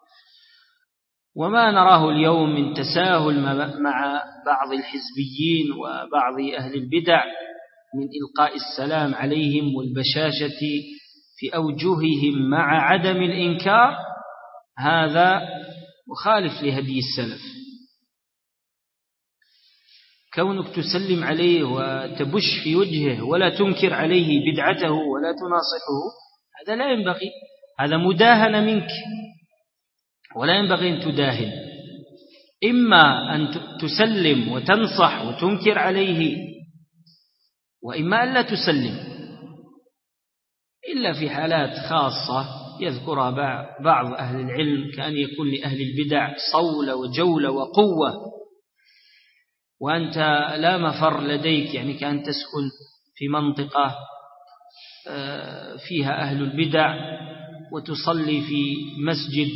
[SPEAKER 2] وما نراه اليوم من تساهل مع بعض الحزبيين وبعض أهل البدع من إلقاء السلام عليهم والبشاشة في أوجههم مع عدم الإنكار، هذا مخالف لهدي السلف. كونك تسلم عليه وتبش في وجهه ولا تنكر عليه بدعته ولا تناصحه، هذا لا ينبغي، هذا مداهنة منك، ولا ينبغي أن تداهن. إما أن تسلم وتنصح وتنكر عليه، وإما أن لا تسلم، إلا في حالات خاصة يذكرها بعض أهل العلم، كأن يكون لأهل البدع صولة وجولة وقوة وأنت لا مفر لديك، يعني كأن تسكن في منطقة فيها أهل البدع وتصلي في مسجد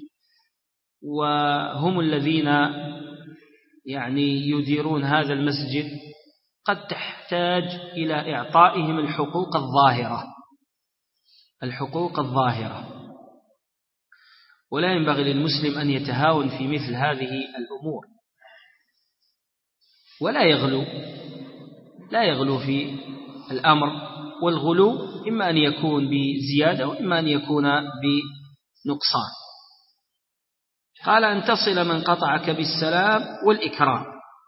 [SPEAKER 2] وهم الذين يعني يديرون هذا المسجد، قد تحتاج إلى إعطائهم الحقوق الظاهرة الحقوق الظاهرة ولا ينبغي للمسلم أن يتهاون في مثل هذه الأمور، ولا يغلو لا يغلو في الأمر. والغلو إما أن يكون بزيادة وإما أن يكون بنقصان. قال أن تصل من قطعك بالسلام والإكرام.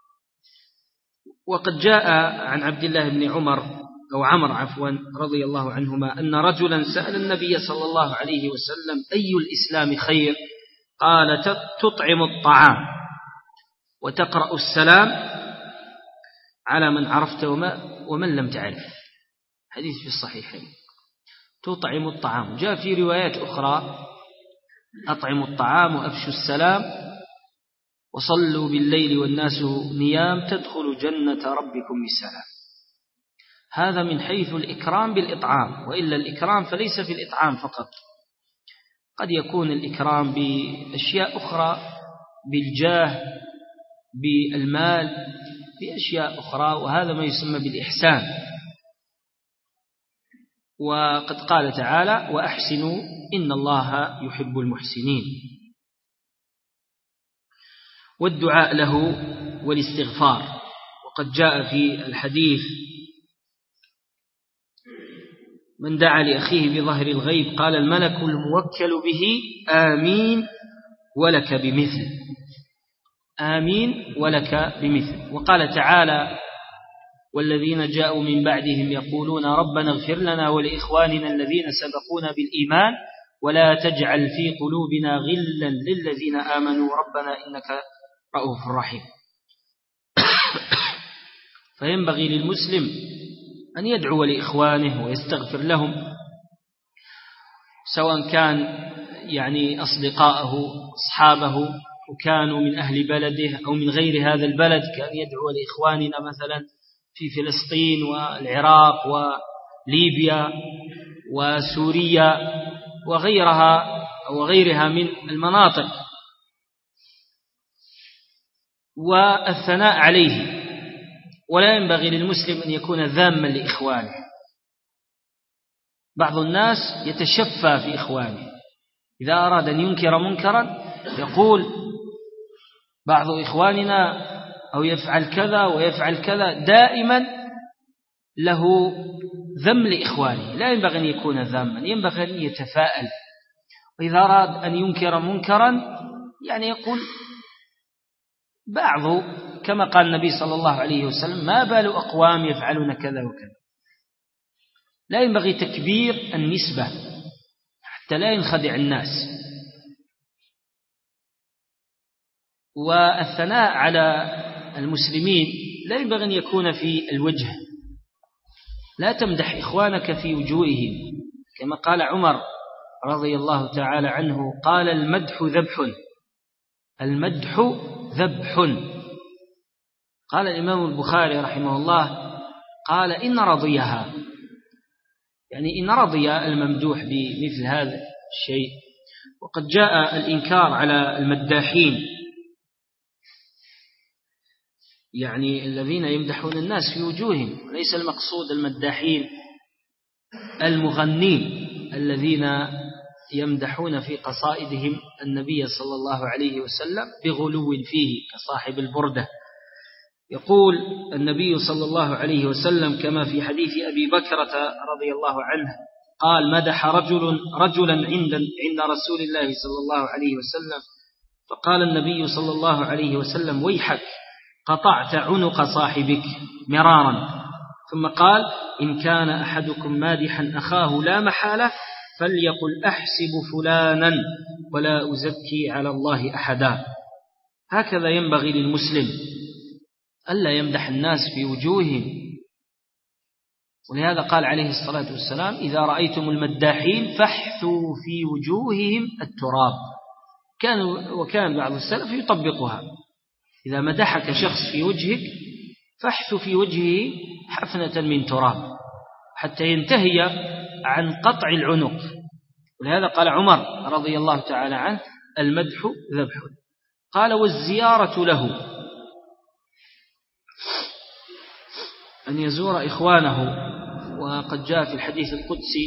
[SPEAKER 2] وقد جاء عن عبد الله بن عمر أو عمر عفوا رضي الله عنهما أن رجلا سأل النبي صلى الله عليه وسلم: أي الإسلام خير؟ قال: تطعم الطعام وتقرأ السلام على من عرفت ومن لم تعرف. حديث في الصحيحين. تطعم الطعام. جاء في روايات أخرى: أطعموا الطعام وأفشوا السلام وصلوا بالليل والناس نيام تدخلوا جنة ربكم بسلام. هذا من حيث الإكرام بالإطعام، وإلا الإكرام فليس في الإطعام فقط، قد يكون الإكرام بأشياء أخرى، بالجاه، بالمال، بأشياء أخرى، وهذا ما يسمى بالإحسان. وقد قال تعالى: وأحسنوا إن الله يحب المحسنين. والدعاء له والاستغفار. وقد جاء في الحديث: من دعا لأخيه بظهر الغيب قال الملك الموكل به آمين ولك بمثل آمين ولك بمثل. وقال تعالى: والذين جاءوا من بعدهم يقولون ربنا اغفر لنا ولإخواننا الذين سبقونا بالإيمان ولا تجعل في قلوبنا غلا للذين آمنوا ربنا إنك رؤوف رحيم. فينبغي للمسلم أن يدعو لإخوانه ويستغفر لهم، سواء كان يعني أصدقائه أصحابه وكانوا من أهل بلده أو من غير هذا البلد، كان يدعو لإخواننا مثلا في فلسطين والعراق وليبيا وسوريا وغيرها أو غيرها من المناطق، والثناء عليه. ولا ينبغي للمسلم أن يكون ذاما لإخوانه. بعض الناس يتشفى في إخوانه، إذا أراد أن ينكر منكرا يقول بعض إخواننا أو يفعل كذا ويفعل كذا، دائما له ذم لإخوانه. لا ينبغي أن يكون ذاما، ينبغي أن يتفاءل. وإذا أراد أن ينكر منكرا يعني يقول بعض، كما قال النبي صلى الله عليه وسلم: ما بال أقوام يفعلون كذا وكذا. لا ينبغي تكبير النسبة حتى لا ينخدع الناس. والثناء على المسلمين لا ينبغي أن يكون في الوجه، لا تمدح إخوانك في وجوههم، كما قال عمر رضي الله تعالى عنه قال المدح ذبح، المدح ذبح. قال الإمام البخاري رحمه الله قال إن رضيها، يعني إن رضي الممدوح بمثل هذا الشيء. وقد جاء الإنكار على المداحين، يعني الذين يمدحون الناس في وجوههم، وليس المقصود المداحين المغنين الذين يمدحون في قصائدهم النبي صلى الله عليه وسلم بغلو فيه كصاحب البردة. يقول النبي صلى الله عليه وسلم كما في حديث أبي بكرة رضي الله عنه قال مدح رجل رجلا عند عند رسول الله صلى الله عليه وسلم، فقال النبي صلى الله عليه وسلم ويحك قطعت عنق صاحبك مرارا، ثم قال إن كان أحدكم مادحا أخاه لا محالة فليقل أحسب فلانا ولا أزكي على الله أحدا. هكذا ينبغي للمسلم ألا يمدح الناس في وجوههم. ولهذا قال عليه الصلاة والسلام إذا رأيتم المداحين فاحثوا في وجوههم التراب. كان وكان بعض السلف يطبقها، إذا مدحك شخص في وجهك فاحث في وجهه حفنة من تراب حتى ينتهي عن قطع العنق. ولهذا قال عمر رضي الله تعالى عنه المدح ذبح. قال والزيارة له أن يزور إخوانه. وقد جاء في الحديث القدسي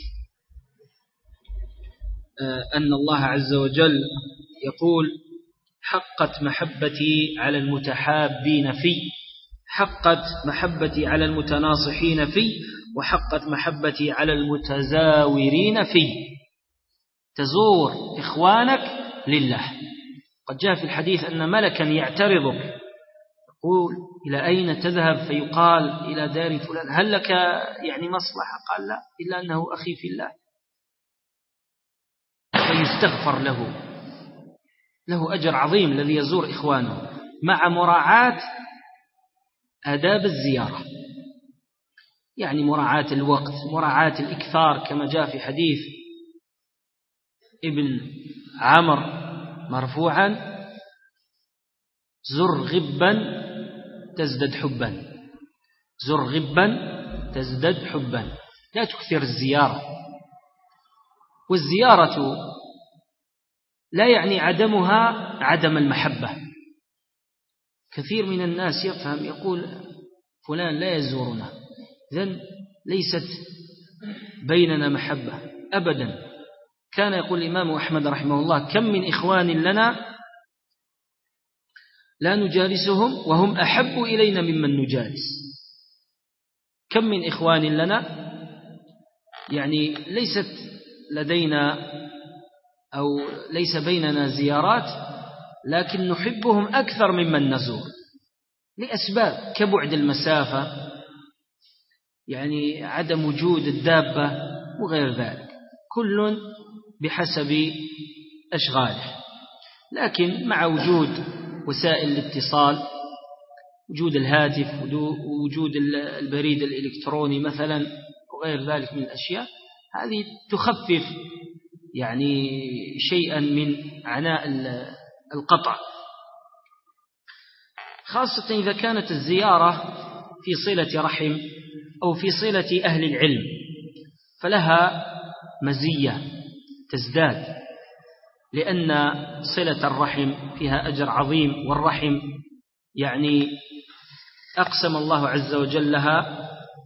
[SPEAKER 2] أن الله عز وجل يقول حقت محبتي على المتحابين في، حقت محبتي على المتناصحين في، وحقت محبتي على المتزاورين في. تزور إخوانك لله. قد جاء في الحديث أن ملكا يعترضك يقول إلى أين تذهب؟ فيقال إلى دار فلان، هل لك يعني مصلحة؟ قال لا، إلا أنه أخي في الله. فيستغفر له، له أجر عظيم الذي يزور إخوانه مع مراعاة آداب الزيارة، يعني مراعاة الوقت، مراعاة الإكثار، كما جاء في حديث ابن عمر مرفوعا زر غبا تزدد حبا، زر غبا تزدد حبا. لا تكثر الزيارة. والزيارة لا يعني عدمها عدم المحبة. كثير من الناس يفهم يقول فلان لا يزورنا إذن ليست بيننا محبة. أبدا. كان يقول الإمام أحمد رحمه الله كم من إخوان لنا لا نجالسهم وهم أحب إلينا ممن نجالس. كم من إخوان لنا يعني ليست لدينا أو ليس بيننا زيارات، لكن نحبهم أكثر ممن نزور لأسباب كبعد المسافة، يعني عدم وجود الدابة وغير ذلك، كل بحسب أشغاله. لكن مع وجود وسائل الاتصال، وجود الهاتف، وجود البريد الإلكتروني مثلا وغير ذلك من الأشياء، هذه تخفف يعني شيئا من عناء القطع، خاصة إذا كانت الزيارة في صلة رحم أو في صلة أهل العلم، فلها مزية تزداد، لأن صلة الرحم فيها أجر عظيم. والرحم يعني أقسم الله عز وجل لها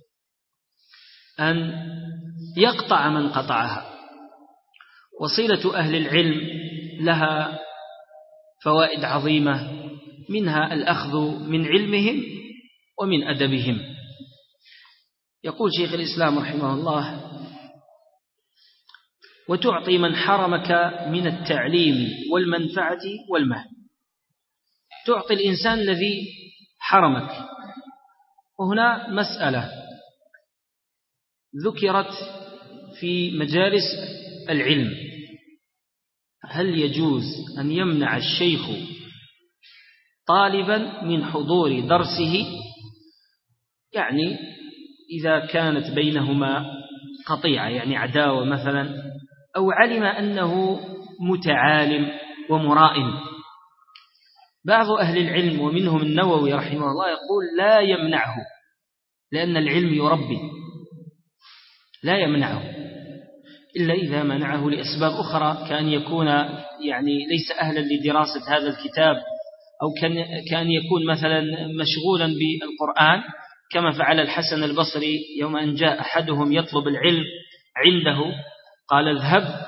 [SPEAKER 2] أن يقطع من قطعها. وصلة أهل العلم لها فوائد عظيمة، منها الأخذ من علمهم ومن أدبهم. يقول شيخ الإسلام رحمه الله وتعطي من حرمك من التعليم والمنفعة والمهل. تعطي الإنسان الذي حرمك، وهنا مسألة ذكرت في مجالس العلم، هل يجوز أن يمنع الشيخ طالبا من حضور درسه؟ يعني إذا كانت بينهما قطيعة، يعني عداوة مثلا، أو علم أنه متعالم ومرائم. بعض أهل العلم ومنهم النووي رحمه الله يقول لا يمنعه، لأن العلم يربي، لا يمنعه إلا إذا منعه لأسباب أخرى، كأن يكون يعني ليس أهلا لدراسة هذا الكتاب، أو كان يكون مثلا مشغولا بالقرآن، كما فعل الحسن البصري يوم أن جاء أحدهم يطلب العلم عنده، قال اذهب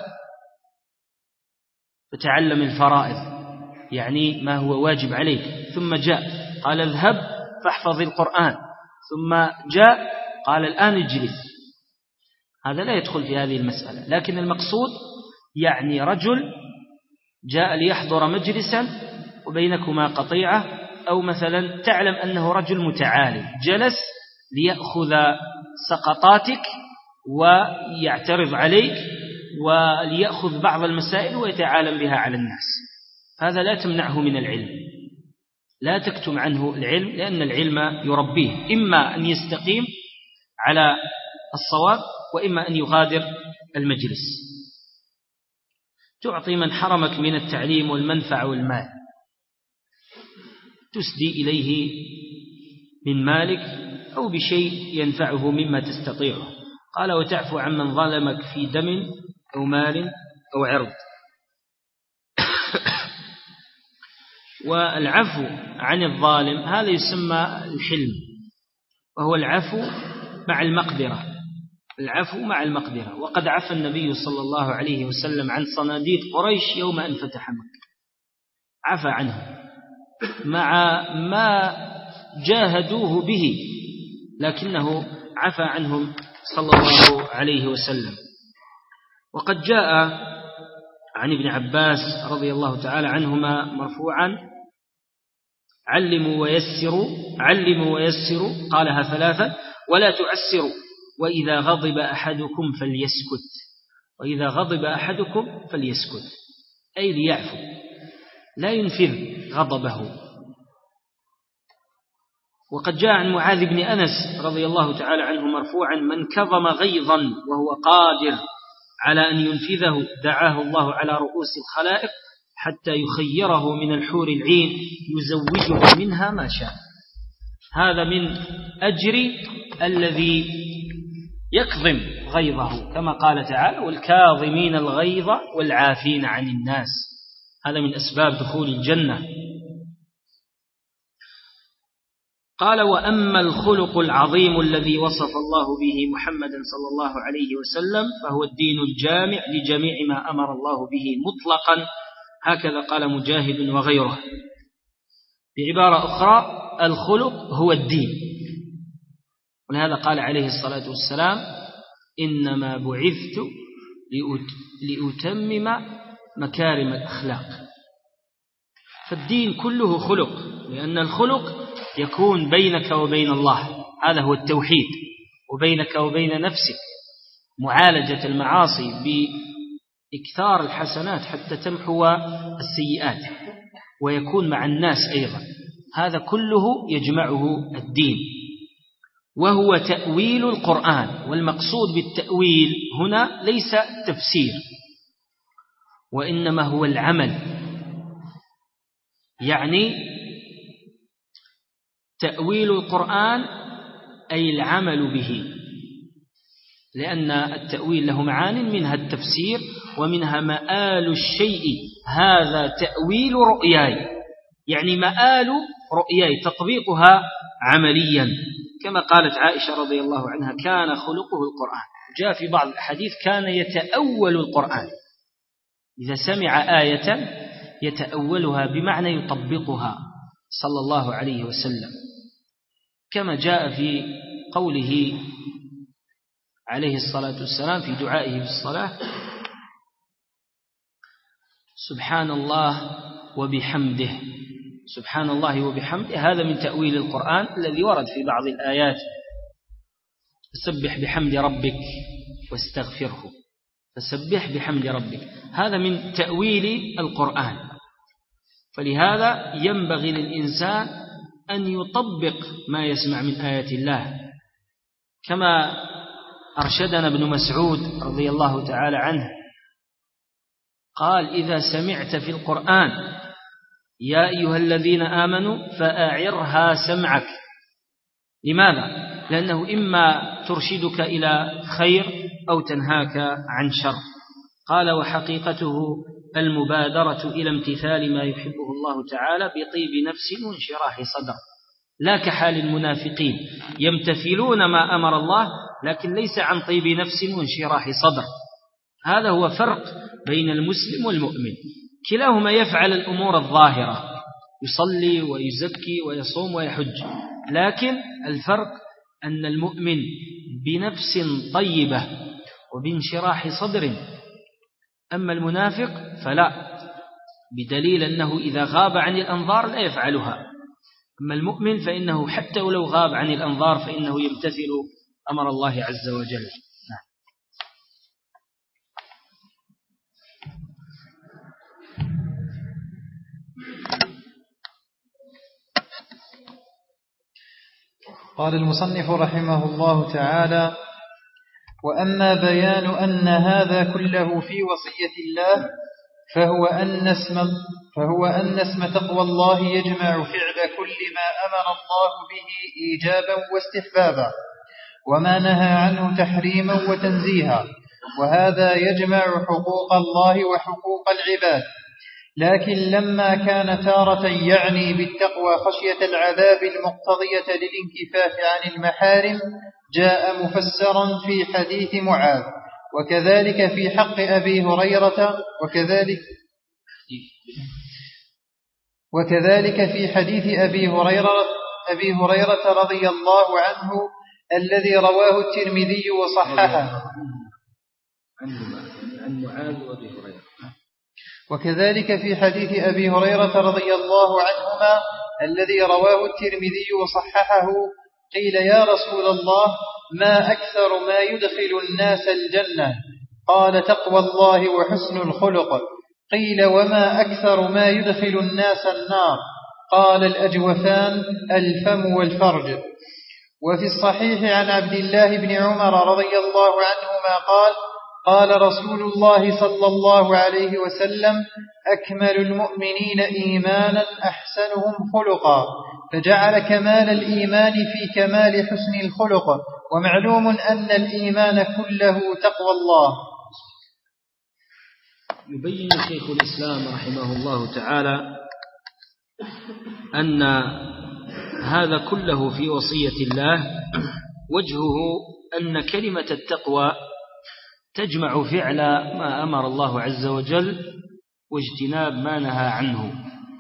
[SPEAKER 2] فتعلم الفرائض، يعني ما هو واجب عليك، ثم جاء قال اذهب فاحفظ القرآن، ثم جاء قال الآن اجلس. هذا لا يدخل في هذه المسألة، لكن المقصود يعني رجل جاء ليحضر مجلسا وبينكما قطيعة، أو مثلا تعلم أنه رجل متعالم جلس ليأخذ سقطاتك ويعترض عليك وليأخذ بعض المسائل ويتعالم بها على الناس، هذا لا تمنعه من العلم، لا تكتم عنه العلم، لأن العلم يربيه، إما أن يستقيم على الصواب وإما أن يغادر المجلس. تعطي من حرمك من التعليم والمنفع والمال، تسدي إليه من مالك أو بشيء ينفعه مما تستطيعه. قال وتعفو عمن ظلمك في دم أو مال أو عرض. والعفو عن الظالم هذا يسمى الحلم، وهو العفو مع المقدرة، العفو مع المقدرة. وقد عفى النبي صلى الله عليه وسلم عن صناديد قريش يوم أن فتح مكة، عفى عنه مع ما جاهدوه به، لكنه عفى عنهم صلى الله عليه وسلم. وقد جاء عن ابن عباس رضي الله تعالى عنهما مرفوعا علموا ويسروا علموا ويسروا، قالها ثلاثة، ولا تعسروا، وإذا غضب أحدكم فليسكت، وإذا غضب أحدكم فليسكت، أي ليعفو لا ينفذ غضبه. وقد جاء عن معاذ بن أنس رضي الله تعالى عنه مرفوعا من كظم غيظا وهو قادر على أن ينفذه دعاه الله على رؤوس الخلائق حتى يخيره من الحور العين يزوجه منها ما شاء. هذا من أجر الذي يكظم غيظه، كما قال تعالى والكاظمين الغيظ والعافين عن الناس، هذا من أسباب دخول الجنة. قال وأما الخلق العظيم الذي وصف الله به محمدا صلى الله عليه وسلم فهو الدين الجامع لجميع ما أمر الله به مطلقا، هكذا قال مجاهد وغيره. بعبارة أخرى الخلق هو الدين، ولهذا قال عليه الصلاة والسلام إنما بعثت لأتمم مكارم الأخلاق. فالدين كله خلق، لأن الخلق يكون بينك وبين الله، هذا هو التوحيد، وبينك وبين نفسك، معالجة المعاصي بإكثار الحسنات حتى تمحو السيئات، ويكون مع الناس أيضا، هذا كله يجمعه الدين، وهو تأويل القرآن. والمقصود بالتأويل هنا ليس التفسير، وإنما هو العمل، يعني تأويل القرآن أي العمل به، لأن التأويل له معان، منها التفسير ومنها مآل الشيء، هذا تأويل رؤياي، يعني مآل رؤياي تطبيقها عمليا، كما قالت عائشة رضي الله عنها كان خلقه القرآن. جاء في بعض الحديث كان يتأول القرآن، إذا سمع آية يتأولها بمعنى يطبقها صلى الله عليه وسلم، كما جاء في قوله عليه الصلاة والسلام في دعائه بالصلاة سبحان الله وبحمده، سبحان الله وبحمده، هذا من تأويل القرآن الذي ورد في بعض الآيات.
[SPEAKER 3] فسبح بحمد ربك واستغفره، فسبح بحمد ربك، هذا من تأويل القرآن. فلهذا ينبغي للإنسان أن يطبق ما يسمع من آيات الله، كما أرشدنا ابن مسعود رضي الله تعالى عنه قال: إذا سمعت في القرآن يا أيها الذين آمنوا فأعرها سمعك. لماذا؟ لأنه إما ترشدك إلى خير أو تنهاك عن شر. قال: وحقيقته المبادرة إلى امتثال ما يحبه الله تعالى بطيب نفس وانشراح صدر، لا كحال المنافقين يمتثلون ما أمر الله لكن ليس عن طيب نفس وانشراح صدر. هذا هو فرق بين المسلم والمؤمن، كلاهما يفعل الأمور الظاهرة، يصلي ويزكي ويصوم ويحج، لكن الفرق أن المؤمن بنفس طيبة وبانشراح صدر، أما المنافق فلا، بدليل أنه إذا غاب عن الأنظار لا يفعلها. أما المؤمن فإنه حتى ولو غاب عن الأنظار فإنه يمتثل أمر الله عز وجل.
[SPEAKER 1] قال المصنف رحمه الله تعالى: وأما بيان أن هذا كله في وصية الله فهو أن اسم, فهو أن اسم تقوى الله يجمع فعل كل ما أمر الله به إيجابا واستحبابا، وما نهى عنه تحريما وتنزيها، وهذا يجمع حقوق الله وحقوق العباد. لكن لما كان تارة يعني بالتقوى خشية العذاب المقتضية للانكفاف عن المحارم جاء مفسرا في حديث معاذ، وكذلك في حق أبي هريرة وكذلك وكذلك في حديث أبي هريرة أبي هريرة رضي الله عنه الذي رواه الترمذي وصححه.
[SPEAKER 3] عن معاذ وأبي هريرة.
[SPEAKER 1] وكذلك في حديث أبي هريرة رضي الله عنهما الذي رواه الترمذي وصححه قيل: يا رسول الله، ما أكثر ما يدخل الناس الجنة؟ قال: تقوى الله وحسن الخلق. قيل: وما أكثر ما يدخل الناس النار؟ قال: الأجوفان، الفم والفرج. وفي الصحيح عن عبد الله بن عمر رضي الله عنهما قال: قال رسول الله صلى الله عليه وسلم: أكمل المؤمنين إيمانا أحسنهم خلقا، فجعل كمال الإيمان في كمال حسن الخلق، ومعلوم أن الإيمان كله تقوى الله.
[SPEAKER 3] يبين شيخ الإسلام رحمه الله تعالى أن هذا كله في وصية الله، وجهه أن كلمة التقوى تجمع فعل ما أمر الله عز وجل واجتناب ما نهى عنه،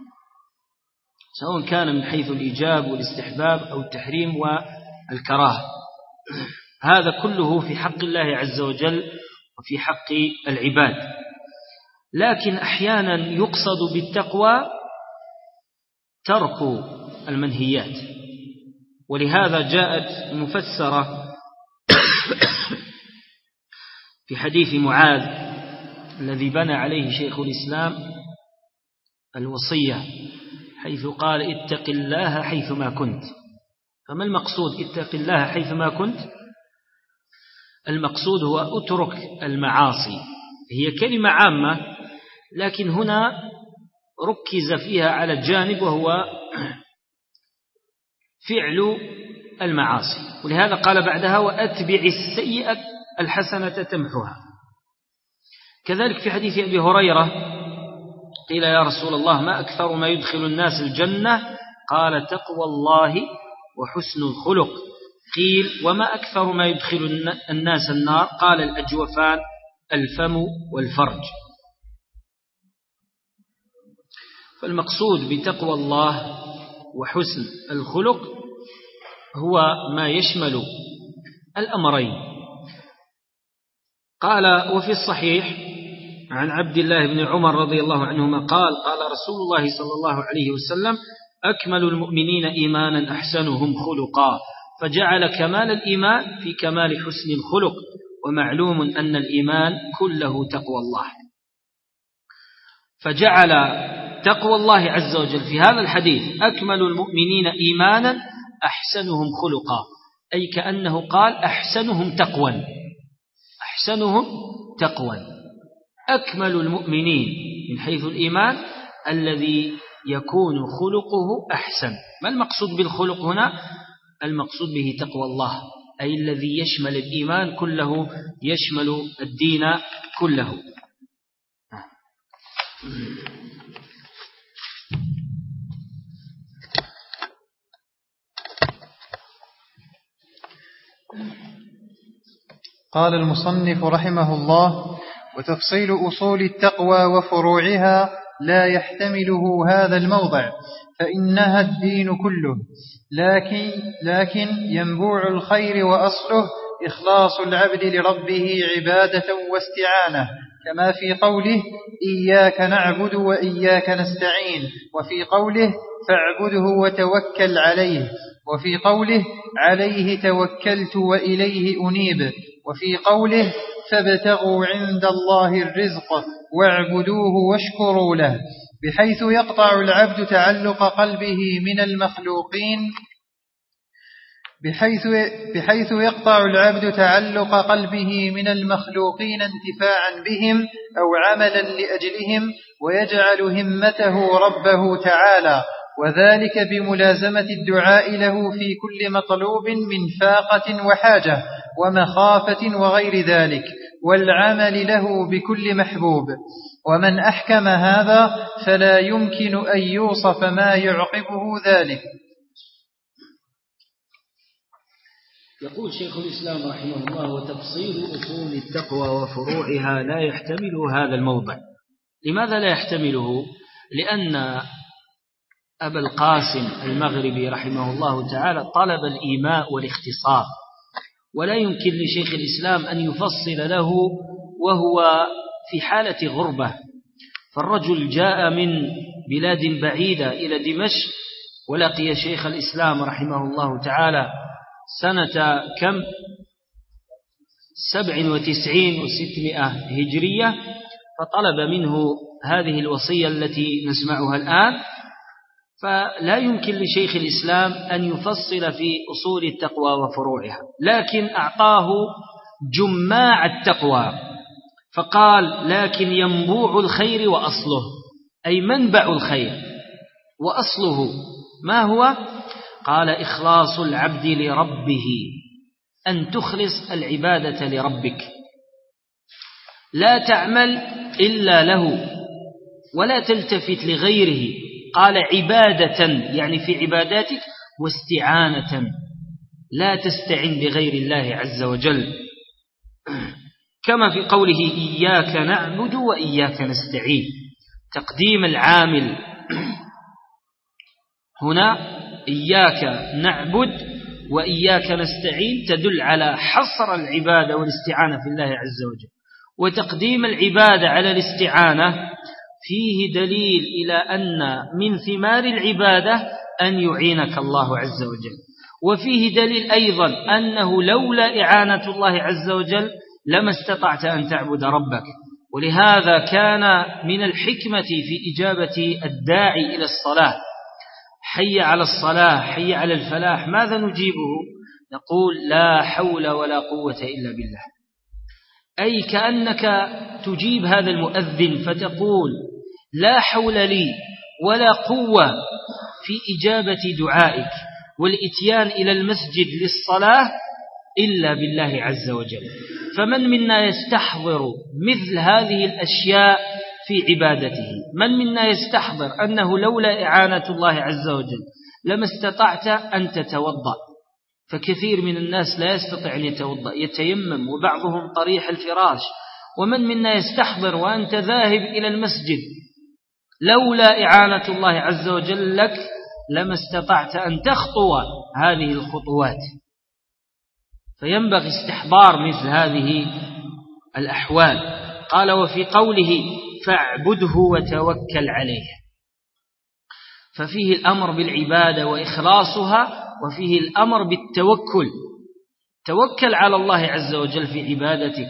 [SPEAKER 3] سواء كان من حيث الإيجاب والاستحباب أو التحريم والكراهة. هذا كله في حق الله عز وجل وفي حق العباد. لكن أحيانا يقصد بالتقوى ترك المنهيات، ولهذا جاءت مفسرة في حديث معاذ الذي بنى عليه شيخ الإسلام الوصية، حيث قال: اتق الله حيثما كنت. فما المقصود اتق الله حيثما كنت؟ المقصود هو اترك المعاصي. هي كلمة عامة، لكن هنا ركز فيها على الجانب وهو فعل المعاصي، ولهذا قال بعدها: وأتبع السيئة الحسنة تمحها. كذلك في حديث أبي هريرة قيل: يا رسول الله، ما أكثر ما يدخل الناس الجنة؟ قال: تقوى الله وحسن الخلق. قيل: وما أكثر ما يدخل الناس النار؟ قال: الأجوفان، الفم والفرج. فالمقصود بتقوى الله وحسن الخلق هو ما يشمل الأمرين. قال: وفي الصحيح عن عبد الله بن عمر رضي الله عنهما قال: قال رسول الله صلى الله عليه وسلم: أكمل المؤمنين إيمانا أحسنهم خلقا، فجعل كمال الإيمان في كمال حسن الخلق، ومعلوم أن الإيمان كله تقوى الله، فجعل تقوى الله عز وجل في هذا الحديث أكمل المؤمنين إيمانا أحسنهم خلقا، أي كأنه قال أحسنهم تقوى، أحسنهم تقوى. أكمل المؤمنين من حيث الإيمان الذي يكون خلقه أحسن. ما المقصود بالخلق هنا؟ المقصود به تقوى الله، أي الذي يشمل الإيمان كله، يشمل الدين كله.
[SPEAKER 1] قال المصنف رحمه الله: وتفصيل أصول التقوى وفروعها لا يحتمله هذا الموضع، فإنها الدين كله، لكن, لكن ينبوع الخير وأصله إخلاص العبد لربه عبادة واستعانة، كما في قوله: إياك نعبد وإياك نستعين، وفي قوله: فاعبده وتوكل عليه، وفي قوله: عليه توكلت وإليه أنيب، وفي قوله: فابتغوا عند الله الرزق واعبدوه واشكروا له، بحيث يقطع العبد تعلق قلبه من المخلوقين بحيث, بحيث يقطع العبد تعلق قلبه من المخلوقين انتفاعا بهم أو عملا لأجلهم، ويجعل همته ربه تعالى، وذلك بملازمة الدعاء له في كل مطلوب من فاقة وحاجة ومخافة وغير ذلك، والعمل له بكل محبوب. ومن أحكم هذا فلا يمكن أن يوصف ما يعقبه ذلك.
[SPEAKER 3] يقول شيخ الإسلام رحمه الله: وتفصيل أصول التقوى وفروعها لا يحتمله هذا الموضع. لماذا لا يحتمله؟ لأن أبا القاسم المغربي رحمه الله تعالى طلب الإيماء والاختصار، ولا يمكن لشيخ الإسلام أن يفصل له وهو في حالة غربة. فالرجل جاء من بلاد بعيدة إلى دمشق ولقي شيخ الإسلام رحمه الله تعالى سنة كم؟ سبع وتسعين وستمائة هجرية، فطلب منه هذه الوصية التي نسمعها الآن. فلا يمكن لشيخ الإسلام أن يفصل في أصول التقوى وفروعها، لكن أعطاه جماع التقوى، فقال: لكن ينبوع الخير وأصله، أي منبع الخير وأصله ما هو؟ قال: إخلاص العبد لربه، أن تخلص العبادة لربك، لا تعمل إلا له ولا تلتفت لغيره. قال: عبادة يعني في عباداتك، واستعانة لا تستعن بغير الله عز وجل، كما في قوله: إياك نعبد وإياك نستعين. تقديم العامل هنا إياك نعبد وإياك نستعين تدل على حصر العبادة والاستعانة في الله عز وجل، وتقديم العبادة على الاستعانة فيه دليل إلى أن من ثمار العبادة أن يعينك الله عز وجل، وفيه دليل أيضا أنه لولا إعانة الله عز وجل لما استطعت أن تعبد ربك. ولهذا كان من الحكمة في إجابة الداعي إلى الصلاة: حي على الصلاة، حي على الفلاح، ماذا نجيبه؟ نقول: لا حول ولا قوة إلا بالله. أي كأنك تجيب هذا المؤذن فتقول: لا حول لي ولا قوة في إجابة دعائك والإتيان إلى المسجد للصلاة إلا بالله عز وجل. فمن منا يستحضر مثل هذه الأشياء في عبادته؟ من منا يستحضر أنه لولا إعانة الله عز وجل لما استطعت أن تتوضأ؟ فكثير من الناس لا يستطيع أن يتوضأ، يتيمم، وبعضهم طريح الفراش. ومن منا يستحضر وأنت ذاهب إلى المسجد لولا إعانة الله عز وجل لك لما استطعت أن تخطو هذه الخطوات. فينبغي استحضار مثل هذه الأحوال. قال: وفي قوله: فاعبده وتوكل عليه، ففيه الأمر بالعبادة وإخلاصها وفيه الأمر بالتوكل. توكل على الله عز وجل في عبادتك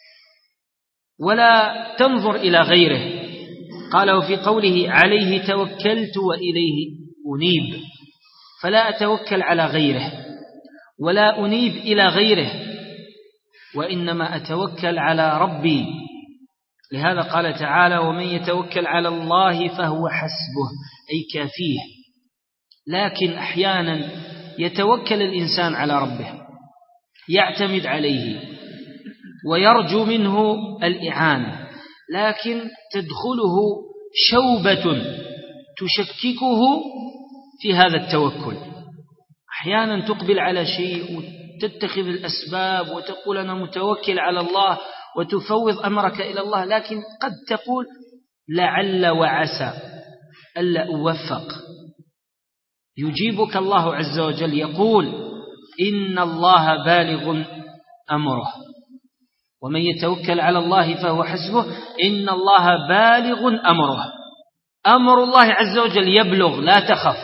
[SPEAKER 3] ولا تنظر إلى غيره. قال وفي قوله عليه توكلت وإليه أنيب، فلا أتوكل على غيره ولا أنيب إلى غيره، وإنما أتوكل على ربي. لهذا قال تعالى ومن يتوكل على الله فهو حسبه، أي كافيه. لكن أحيانا يتوكل الإنسان على ربه، يعتمد عليه ويرجو منه الإعانة، لكن تدخله شوبة تشككه في هذا التوكل. أحيانا تقبل على شيء وتتخذ الأسباب وتقول أنا متوكل على الله وتفوض أمرك إلى الله، لكن قد تقول لعل وعسى ألا أوفق. يجيبك الله عز وجل يقول إن الله بالغ أمره، ومن يتوكل على الله فهو حسبه، إن الله بالغ أمره. أمر الله عز وجل يبلغ، لا تخف.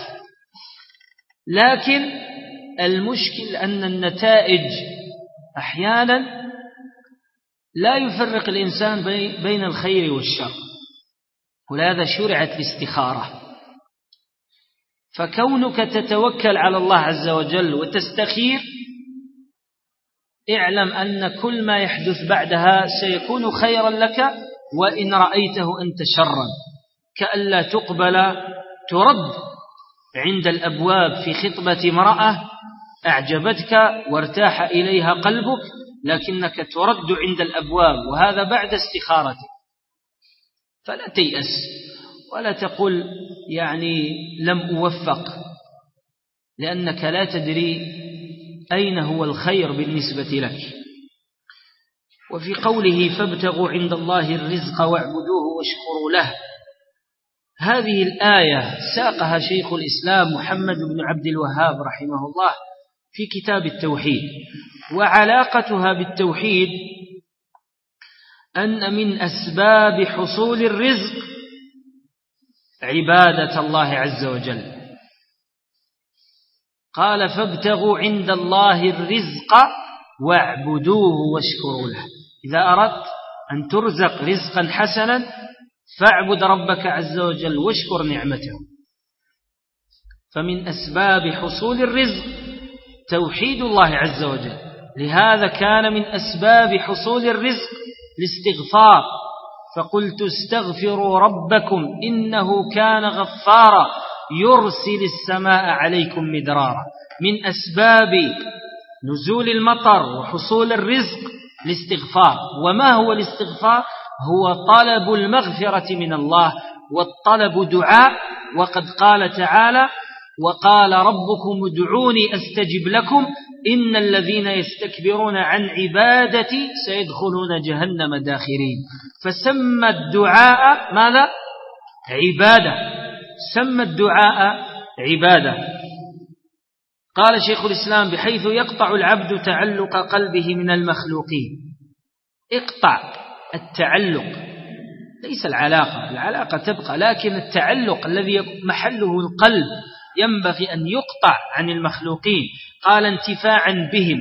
[SPEAKER 3] لكن المشكل أن النتائج أحيانا لا يفرق الإنسان بين الخير والشر، ولهذا شرعت الاستخارة. فكونك تتوكل على الله عز وجل وتستخير، اعلم أن كل ما يحدث بعدها سيكون خيرا لك، وإن رأيته أنت شرا. كألا تقبل ترد عند الأبواب في خطبة امرأة أعجبتك وارتاح إليها قلبك، لكنك ترد عند الأبواب، وهذا بعد استخارتك. فلا تيأس ولا تقول يعني لم أوفق، لأنك لا تدري أين هو الخير بالنسبة لك. وفي قوله فابتغوا عند الله الرزق واعبدوه واشكروا له، هذه الآية ساقها شيخ الإسلام محمد بن عبد الوهاب رحمه الله في كتاب التوحيد. وعلاقتها بالتوحيد أن من أسباب حصول الرزق عبادة الله عز وجل. قال فابتغوا عند الله الرزق واعبدوه واشكروا له. إذا أردت أن ترزق رزقا حسنا فاعبد ربك عز وجل واشكر نعمته. فمن أسباب حصول الرزق توحيد الله عز وجل. لهذا كان من أسباب حصول الرزق الاستغفار، فقلت استغفروا ربكم إنه كان غفارا يرسل السماء عليكم مدرارا. من أسباب نزول المطر وحصول الرزق الاستغفار. وما هو الاستغفار؟ هو طلب المغفرة من الله، والطلب دعاء. وقد قال تعالى وقال ربكم ادعوني أستجب لكم إن الذين يستكبرون عن عبادتي سيدخلون جهنم داخرين. فسمى الدعاء ماذا؟ عبادة. سمى الدعاء عبادة. قال شيخ الإسلام بحيث يقطع العبد تعلق قلبه من المخلوقين. اقطع التعلق، ليس العلاقة، العلاقة تبقى، لكن التعلق الذي محله القلب ينبغي أن يقطع عن المخلوقين. قال انتفاعا بهم،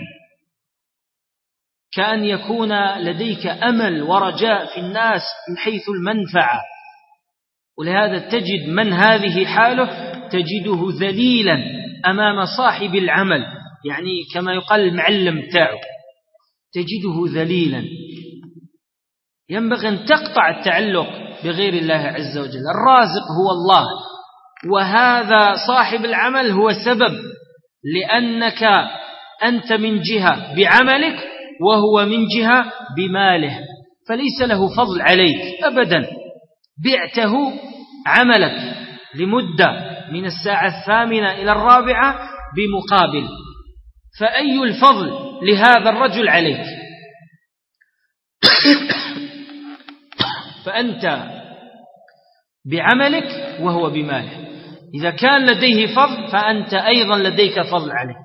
[SPEAKER 3] كأن يكون لديك أمل ورجاء في الناس من حيث المنفعة. ولهذا تجد من هذه حاله تجده ذليلا أمام صاحب العمل، يعني كما يقال المعلم تاعه تجده ذليلا. ينبغي أن تقطع التعلق بغير الله عز وجل. الرازق هو الله، وهذا صاحب العمل هو سبب، لأنك أنت من جهة بعملك وهو من جهة بماله، فليس له فضل عليك أبدا. بعته عملك لمدة من الساعة الثامنة إلى الرابعة بمقابل، فأي الفضل لهذا الرجل عليك؟ فأنت بعملك وهو بماله. إذا كان لديه فضل فأنت أيضا لديك فضل عليه.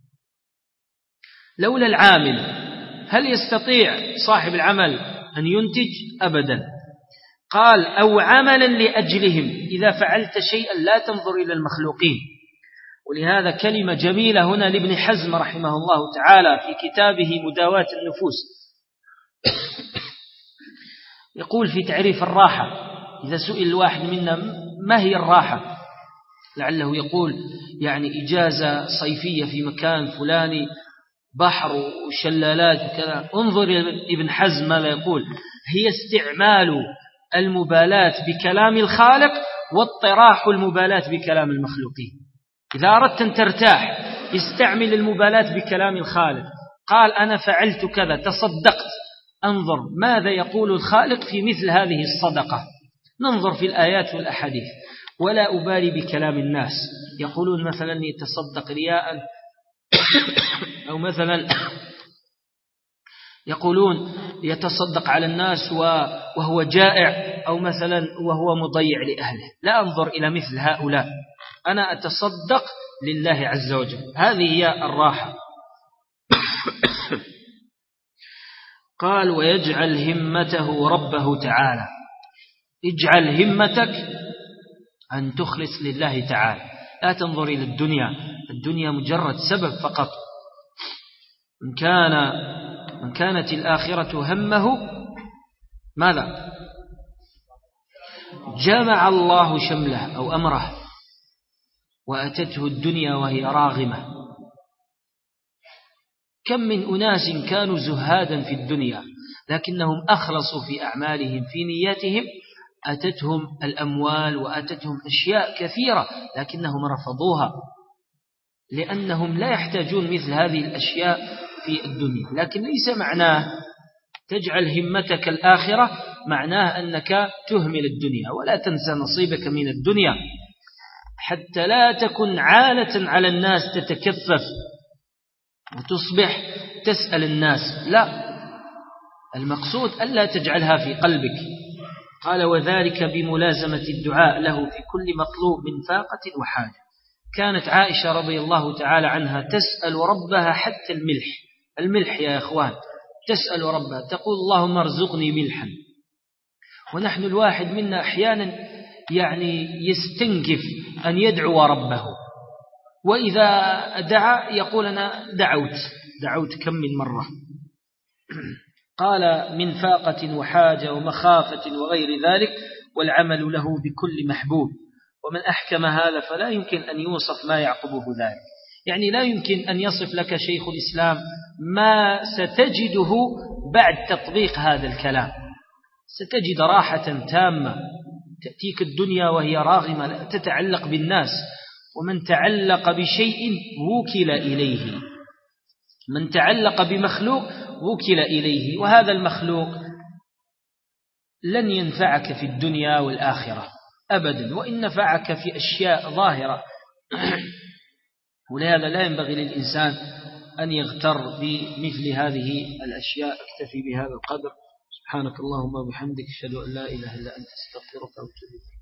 [SPEAKER 3] لولا العامل هل يستطيع صاحب العمل أن ينتج؟ أبدا. قال أو عملا لأجلهم. إذا فعلت شيئا لا تنظر إلى المخلوقين، ولهذا كلمة جميلة هنا لابن حزم رحمه الله تعالى في كتابه مداواة النفوس، يقول في تعريف الراحة، إذا سئل الواحد منا ما هي الراحة، لعله يقول يعني إجازة صيفية في مكان فلاني، بحر وشلالات وكذا. انظر ابن حزم ماذا يقول: هي استعمال المبالاة بكلام الخالق واطراح المبالاة بكلام المخلوقين. إذا أردت أن ترتاح استعمل المبالاة بكلام الخالق، قال أنا فعلت كذا، تصدقت، انظر ماذا يقول الخالق في مثل هذه الصدقة، ننظر في الآيات والأحاديث، ولا أبالي بكلام الناس. يقولون مثلا يتصدق رياء، أو مثلا يقولون يتصدق على الناس وهو جائع، أو مثلا وهو مضيع لأهله. لا أنظر إلى مثل هؤلاء، أنا أتصدق لله عز وجل، هذه هي الراحة. قال: ويجعل همته ربه تعالى. اجعل همتك أن تخلص لله تعالى، لا تنظر إلى الدنيا، الدنيا مجرد سبب فقط. إن كان إن كانت الآخرة همه ماذا؟ جمع الله شمله أو أمره، وأتته الدنيا وهي راغمة. كم من أناس كانوا زهادا في الدنيا لكنهم أخلصوا في أعمالهم في نياتهم، أتتهم الأموال وأتتهم أشياء كثيرة لكنهم رفضوها، لأنهم لا يحتاجون مثل هذه الأشياء في الدنيا. لكن ليس معناه تجعل همتك الآخرة معناه أنك تهمل الدنيا، ولا تنسى نصيبك من الدنيا حتى لا تكن عالة على الناس تتكفف وتصبح تسأل الناس. لا، المقصود ألا تجعلها في قلبك. قال: وذلك بملازمة الدعاء له في كل مطلوب من فاقة وحاجة. كانت عائشة رضي الله تعالى عنها تسأل ربها حتى الملح، الملح يا إخوان، تسأل ربها تقول: اللهم ارزقني ملحا. ونحن الواحد منا أحيانا يعني يستنكف أن يدعو ربه، وإذا دعا يقول أنا دعوت دعوت كم من مرة. قال: من فاقة وحاجة ومخافة وغير ذلك، والعمل له بكل محبوب. ومن أحكم هذا فلا يمكن أن يوصف ما يعقبه ذلك. يعني لا يمكن أن يصف لك شيخ الإسلام ما ستجده بعد تطبيق هذا الكلام. ستجد راحة تامة، تأتيك الدنيا وهي راغمة، لا تتعلق بالناس. ومن تعلق بشيء وكل إليه، من تعلق بمخلوق وكل إليه، وهذا المخلوق لن ينفعك في الدنيا والآخرة أبدا، وإن نفعك في أشياء ظاهرة. ولهذا لا ينبغي للإنسان أن يغتر بمثل هذه الأشياء. اكتفي بهذا القدر. سبحانك اللهم وبحمدك، أشهد أن لا إله إلا أنت، استغفرك وأتوب إليك.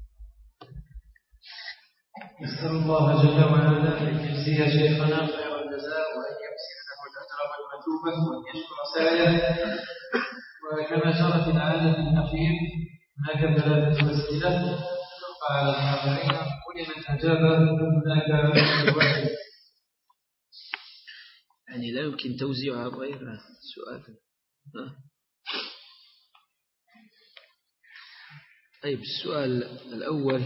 [SPEAKER 1] نسأل الله جل وعلا أن يجزي شيخنا خير الجزاء، وأن يحسن له الأجر والمثوبة، وأن يشكر سعيه. وكما جرت العادة في الأخير هناك ثلاثة أسئلة تبقى على الحاضرين، ولمن أجاب هناك الوحي.
[SPEAKER 3] يعني لا يمكن توزيعها بغير سؤال. طيب، السؤال الأول: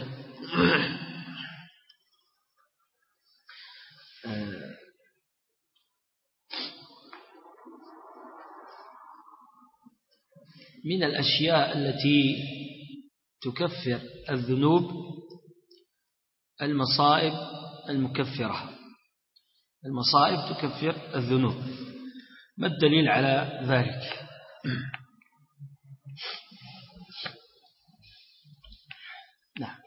[SPEAKER 3] من الأشياء التي تكفر الذنوب المصائب المكفرة. المصائب تكفر الذنوب، ما الدليل على ذلك؟ نعم.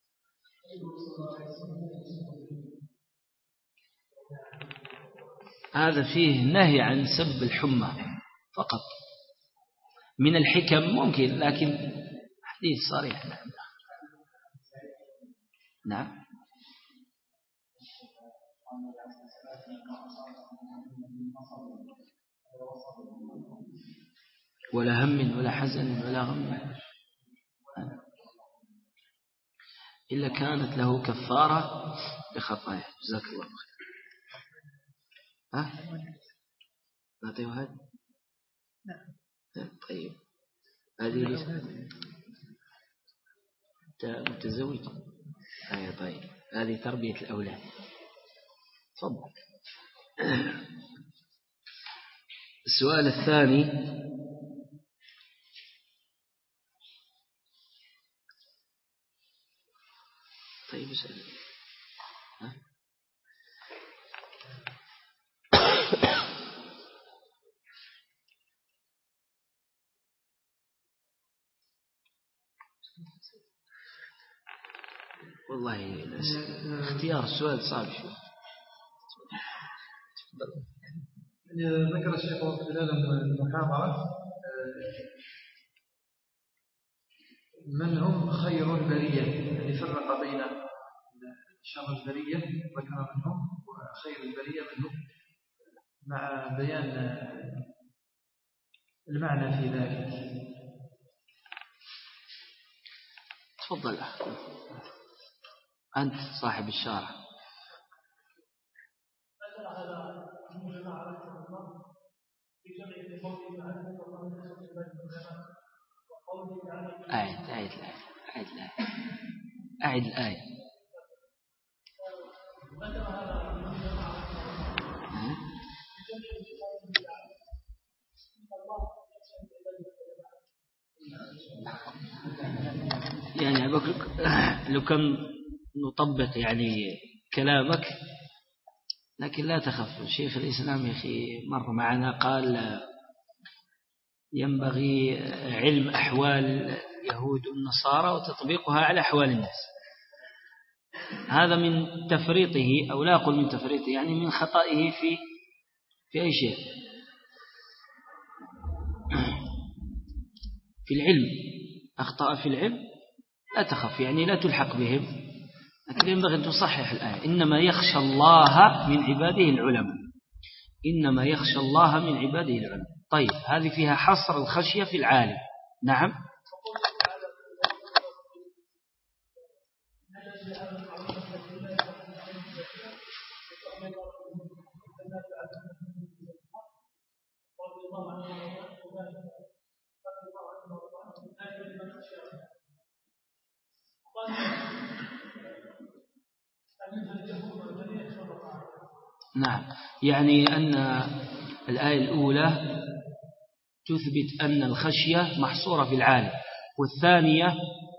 [SPEAKER 3] هذا فيه نهي عن سب الحمى فقط. من الحكم ممكن، لكن حديث صريح. نعم نعم. ولا هم ولا حزن ولا غم. إلا كانت له كفارة لخطاياه. جزاك الله خير. ها نعطيه هذا. طيب هذه متزوج. أي طيب هذه تربية الأولاد. تفضل. السؤال الثاني: طيب اسأل. ها؟ والله اختيار السؤال صعب شوي.
[SPEAKER 1] ذكر الشيخ خلال المحاضرة من هم خير البرية، يعني فرق بين شر البرية ذكر منهم وخير البرية منهم مع بيان المعنى في ذلك.
[SPEAKER 3] تفضل أنت صاحب الشارع. أعد أعد الآية أعد الآية أعد الآية. يعني لو كان نطبق يعني كلامك، لكن لا تخف. شيخ الإسلام يا أخي مر معنا قال ينبغي علم أحوال اليهود والنصارى وتطبيقها على أحوال الناس. هذا من تفريطه، أو لا أقول من تفريطه، يعني من خطئه في في أي شيء في العلم. أخطأ في العلم لا تخف، يعني لا تلحق بهم، لكن ينبغي أن تصحح الآية: إنما يخشى الله من عباده العلماء. إنما يخشى الله من عباده العلماء. طيب هذه فيها حصر الخشية في العالم. نعم. نعم، يعني أن الآية الأولى تثبت أن الخشية محصورة في العالم، والثانية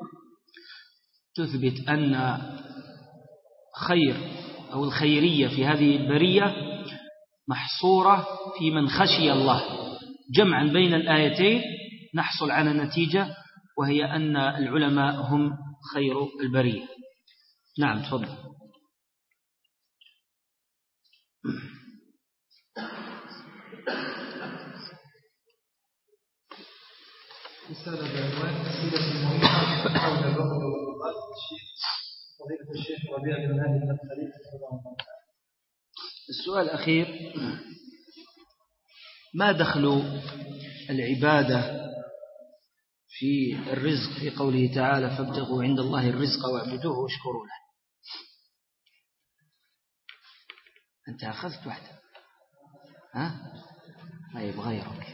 [SPEAKER 3] تثبت أن خير أو الخيرية في هذه البرية محصورة في من خشي الله. جمعا بين الآيتين نحصل على نتيجة، وهي أن العلماء هم خير البرية. نعم تفضل.
[SPEAKER 1] رسالة بعنوان أسئلة المهمة حول الرغبة والرغبات فضيلة الشيخ ربيع بن هادي المدخلي حفظه الله تعالى.
[SPEAKER 3] السؤال الأخير: ما دخل العبادة في الرزق في قوله تعالى فابتغوا عند الله الرزق واعبدوه واشكروا له؟ أنت أخذت واحدة. ها؟ طيب غيرك.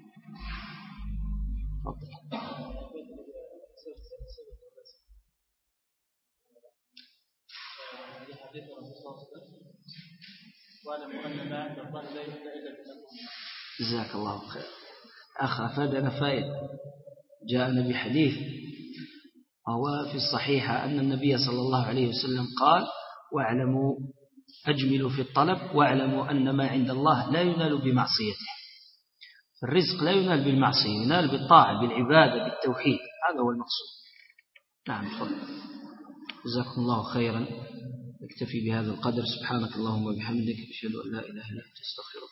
[SPEAKER 3] جزاك الله خير. أخ أفادنا فائدة. جاءنا بحديث وهو في الصحيحة أن النبي صلى الله عليه وسلم قال: واعلموا أجملوا في الطلب واعلموا أن ما عند الله لا ينال بمعصيته. الرزق لا ينال بالمعصية، ينال بالطاعة بالعبادة بالتوحيد. هذا هو المقصود. نعم تفضل. جزاكم الله خيرا. نكتفي بهذا القدر. سبحانك اللهم وبحمدك أشهد أن لا إله إلا أنت أستغفرك.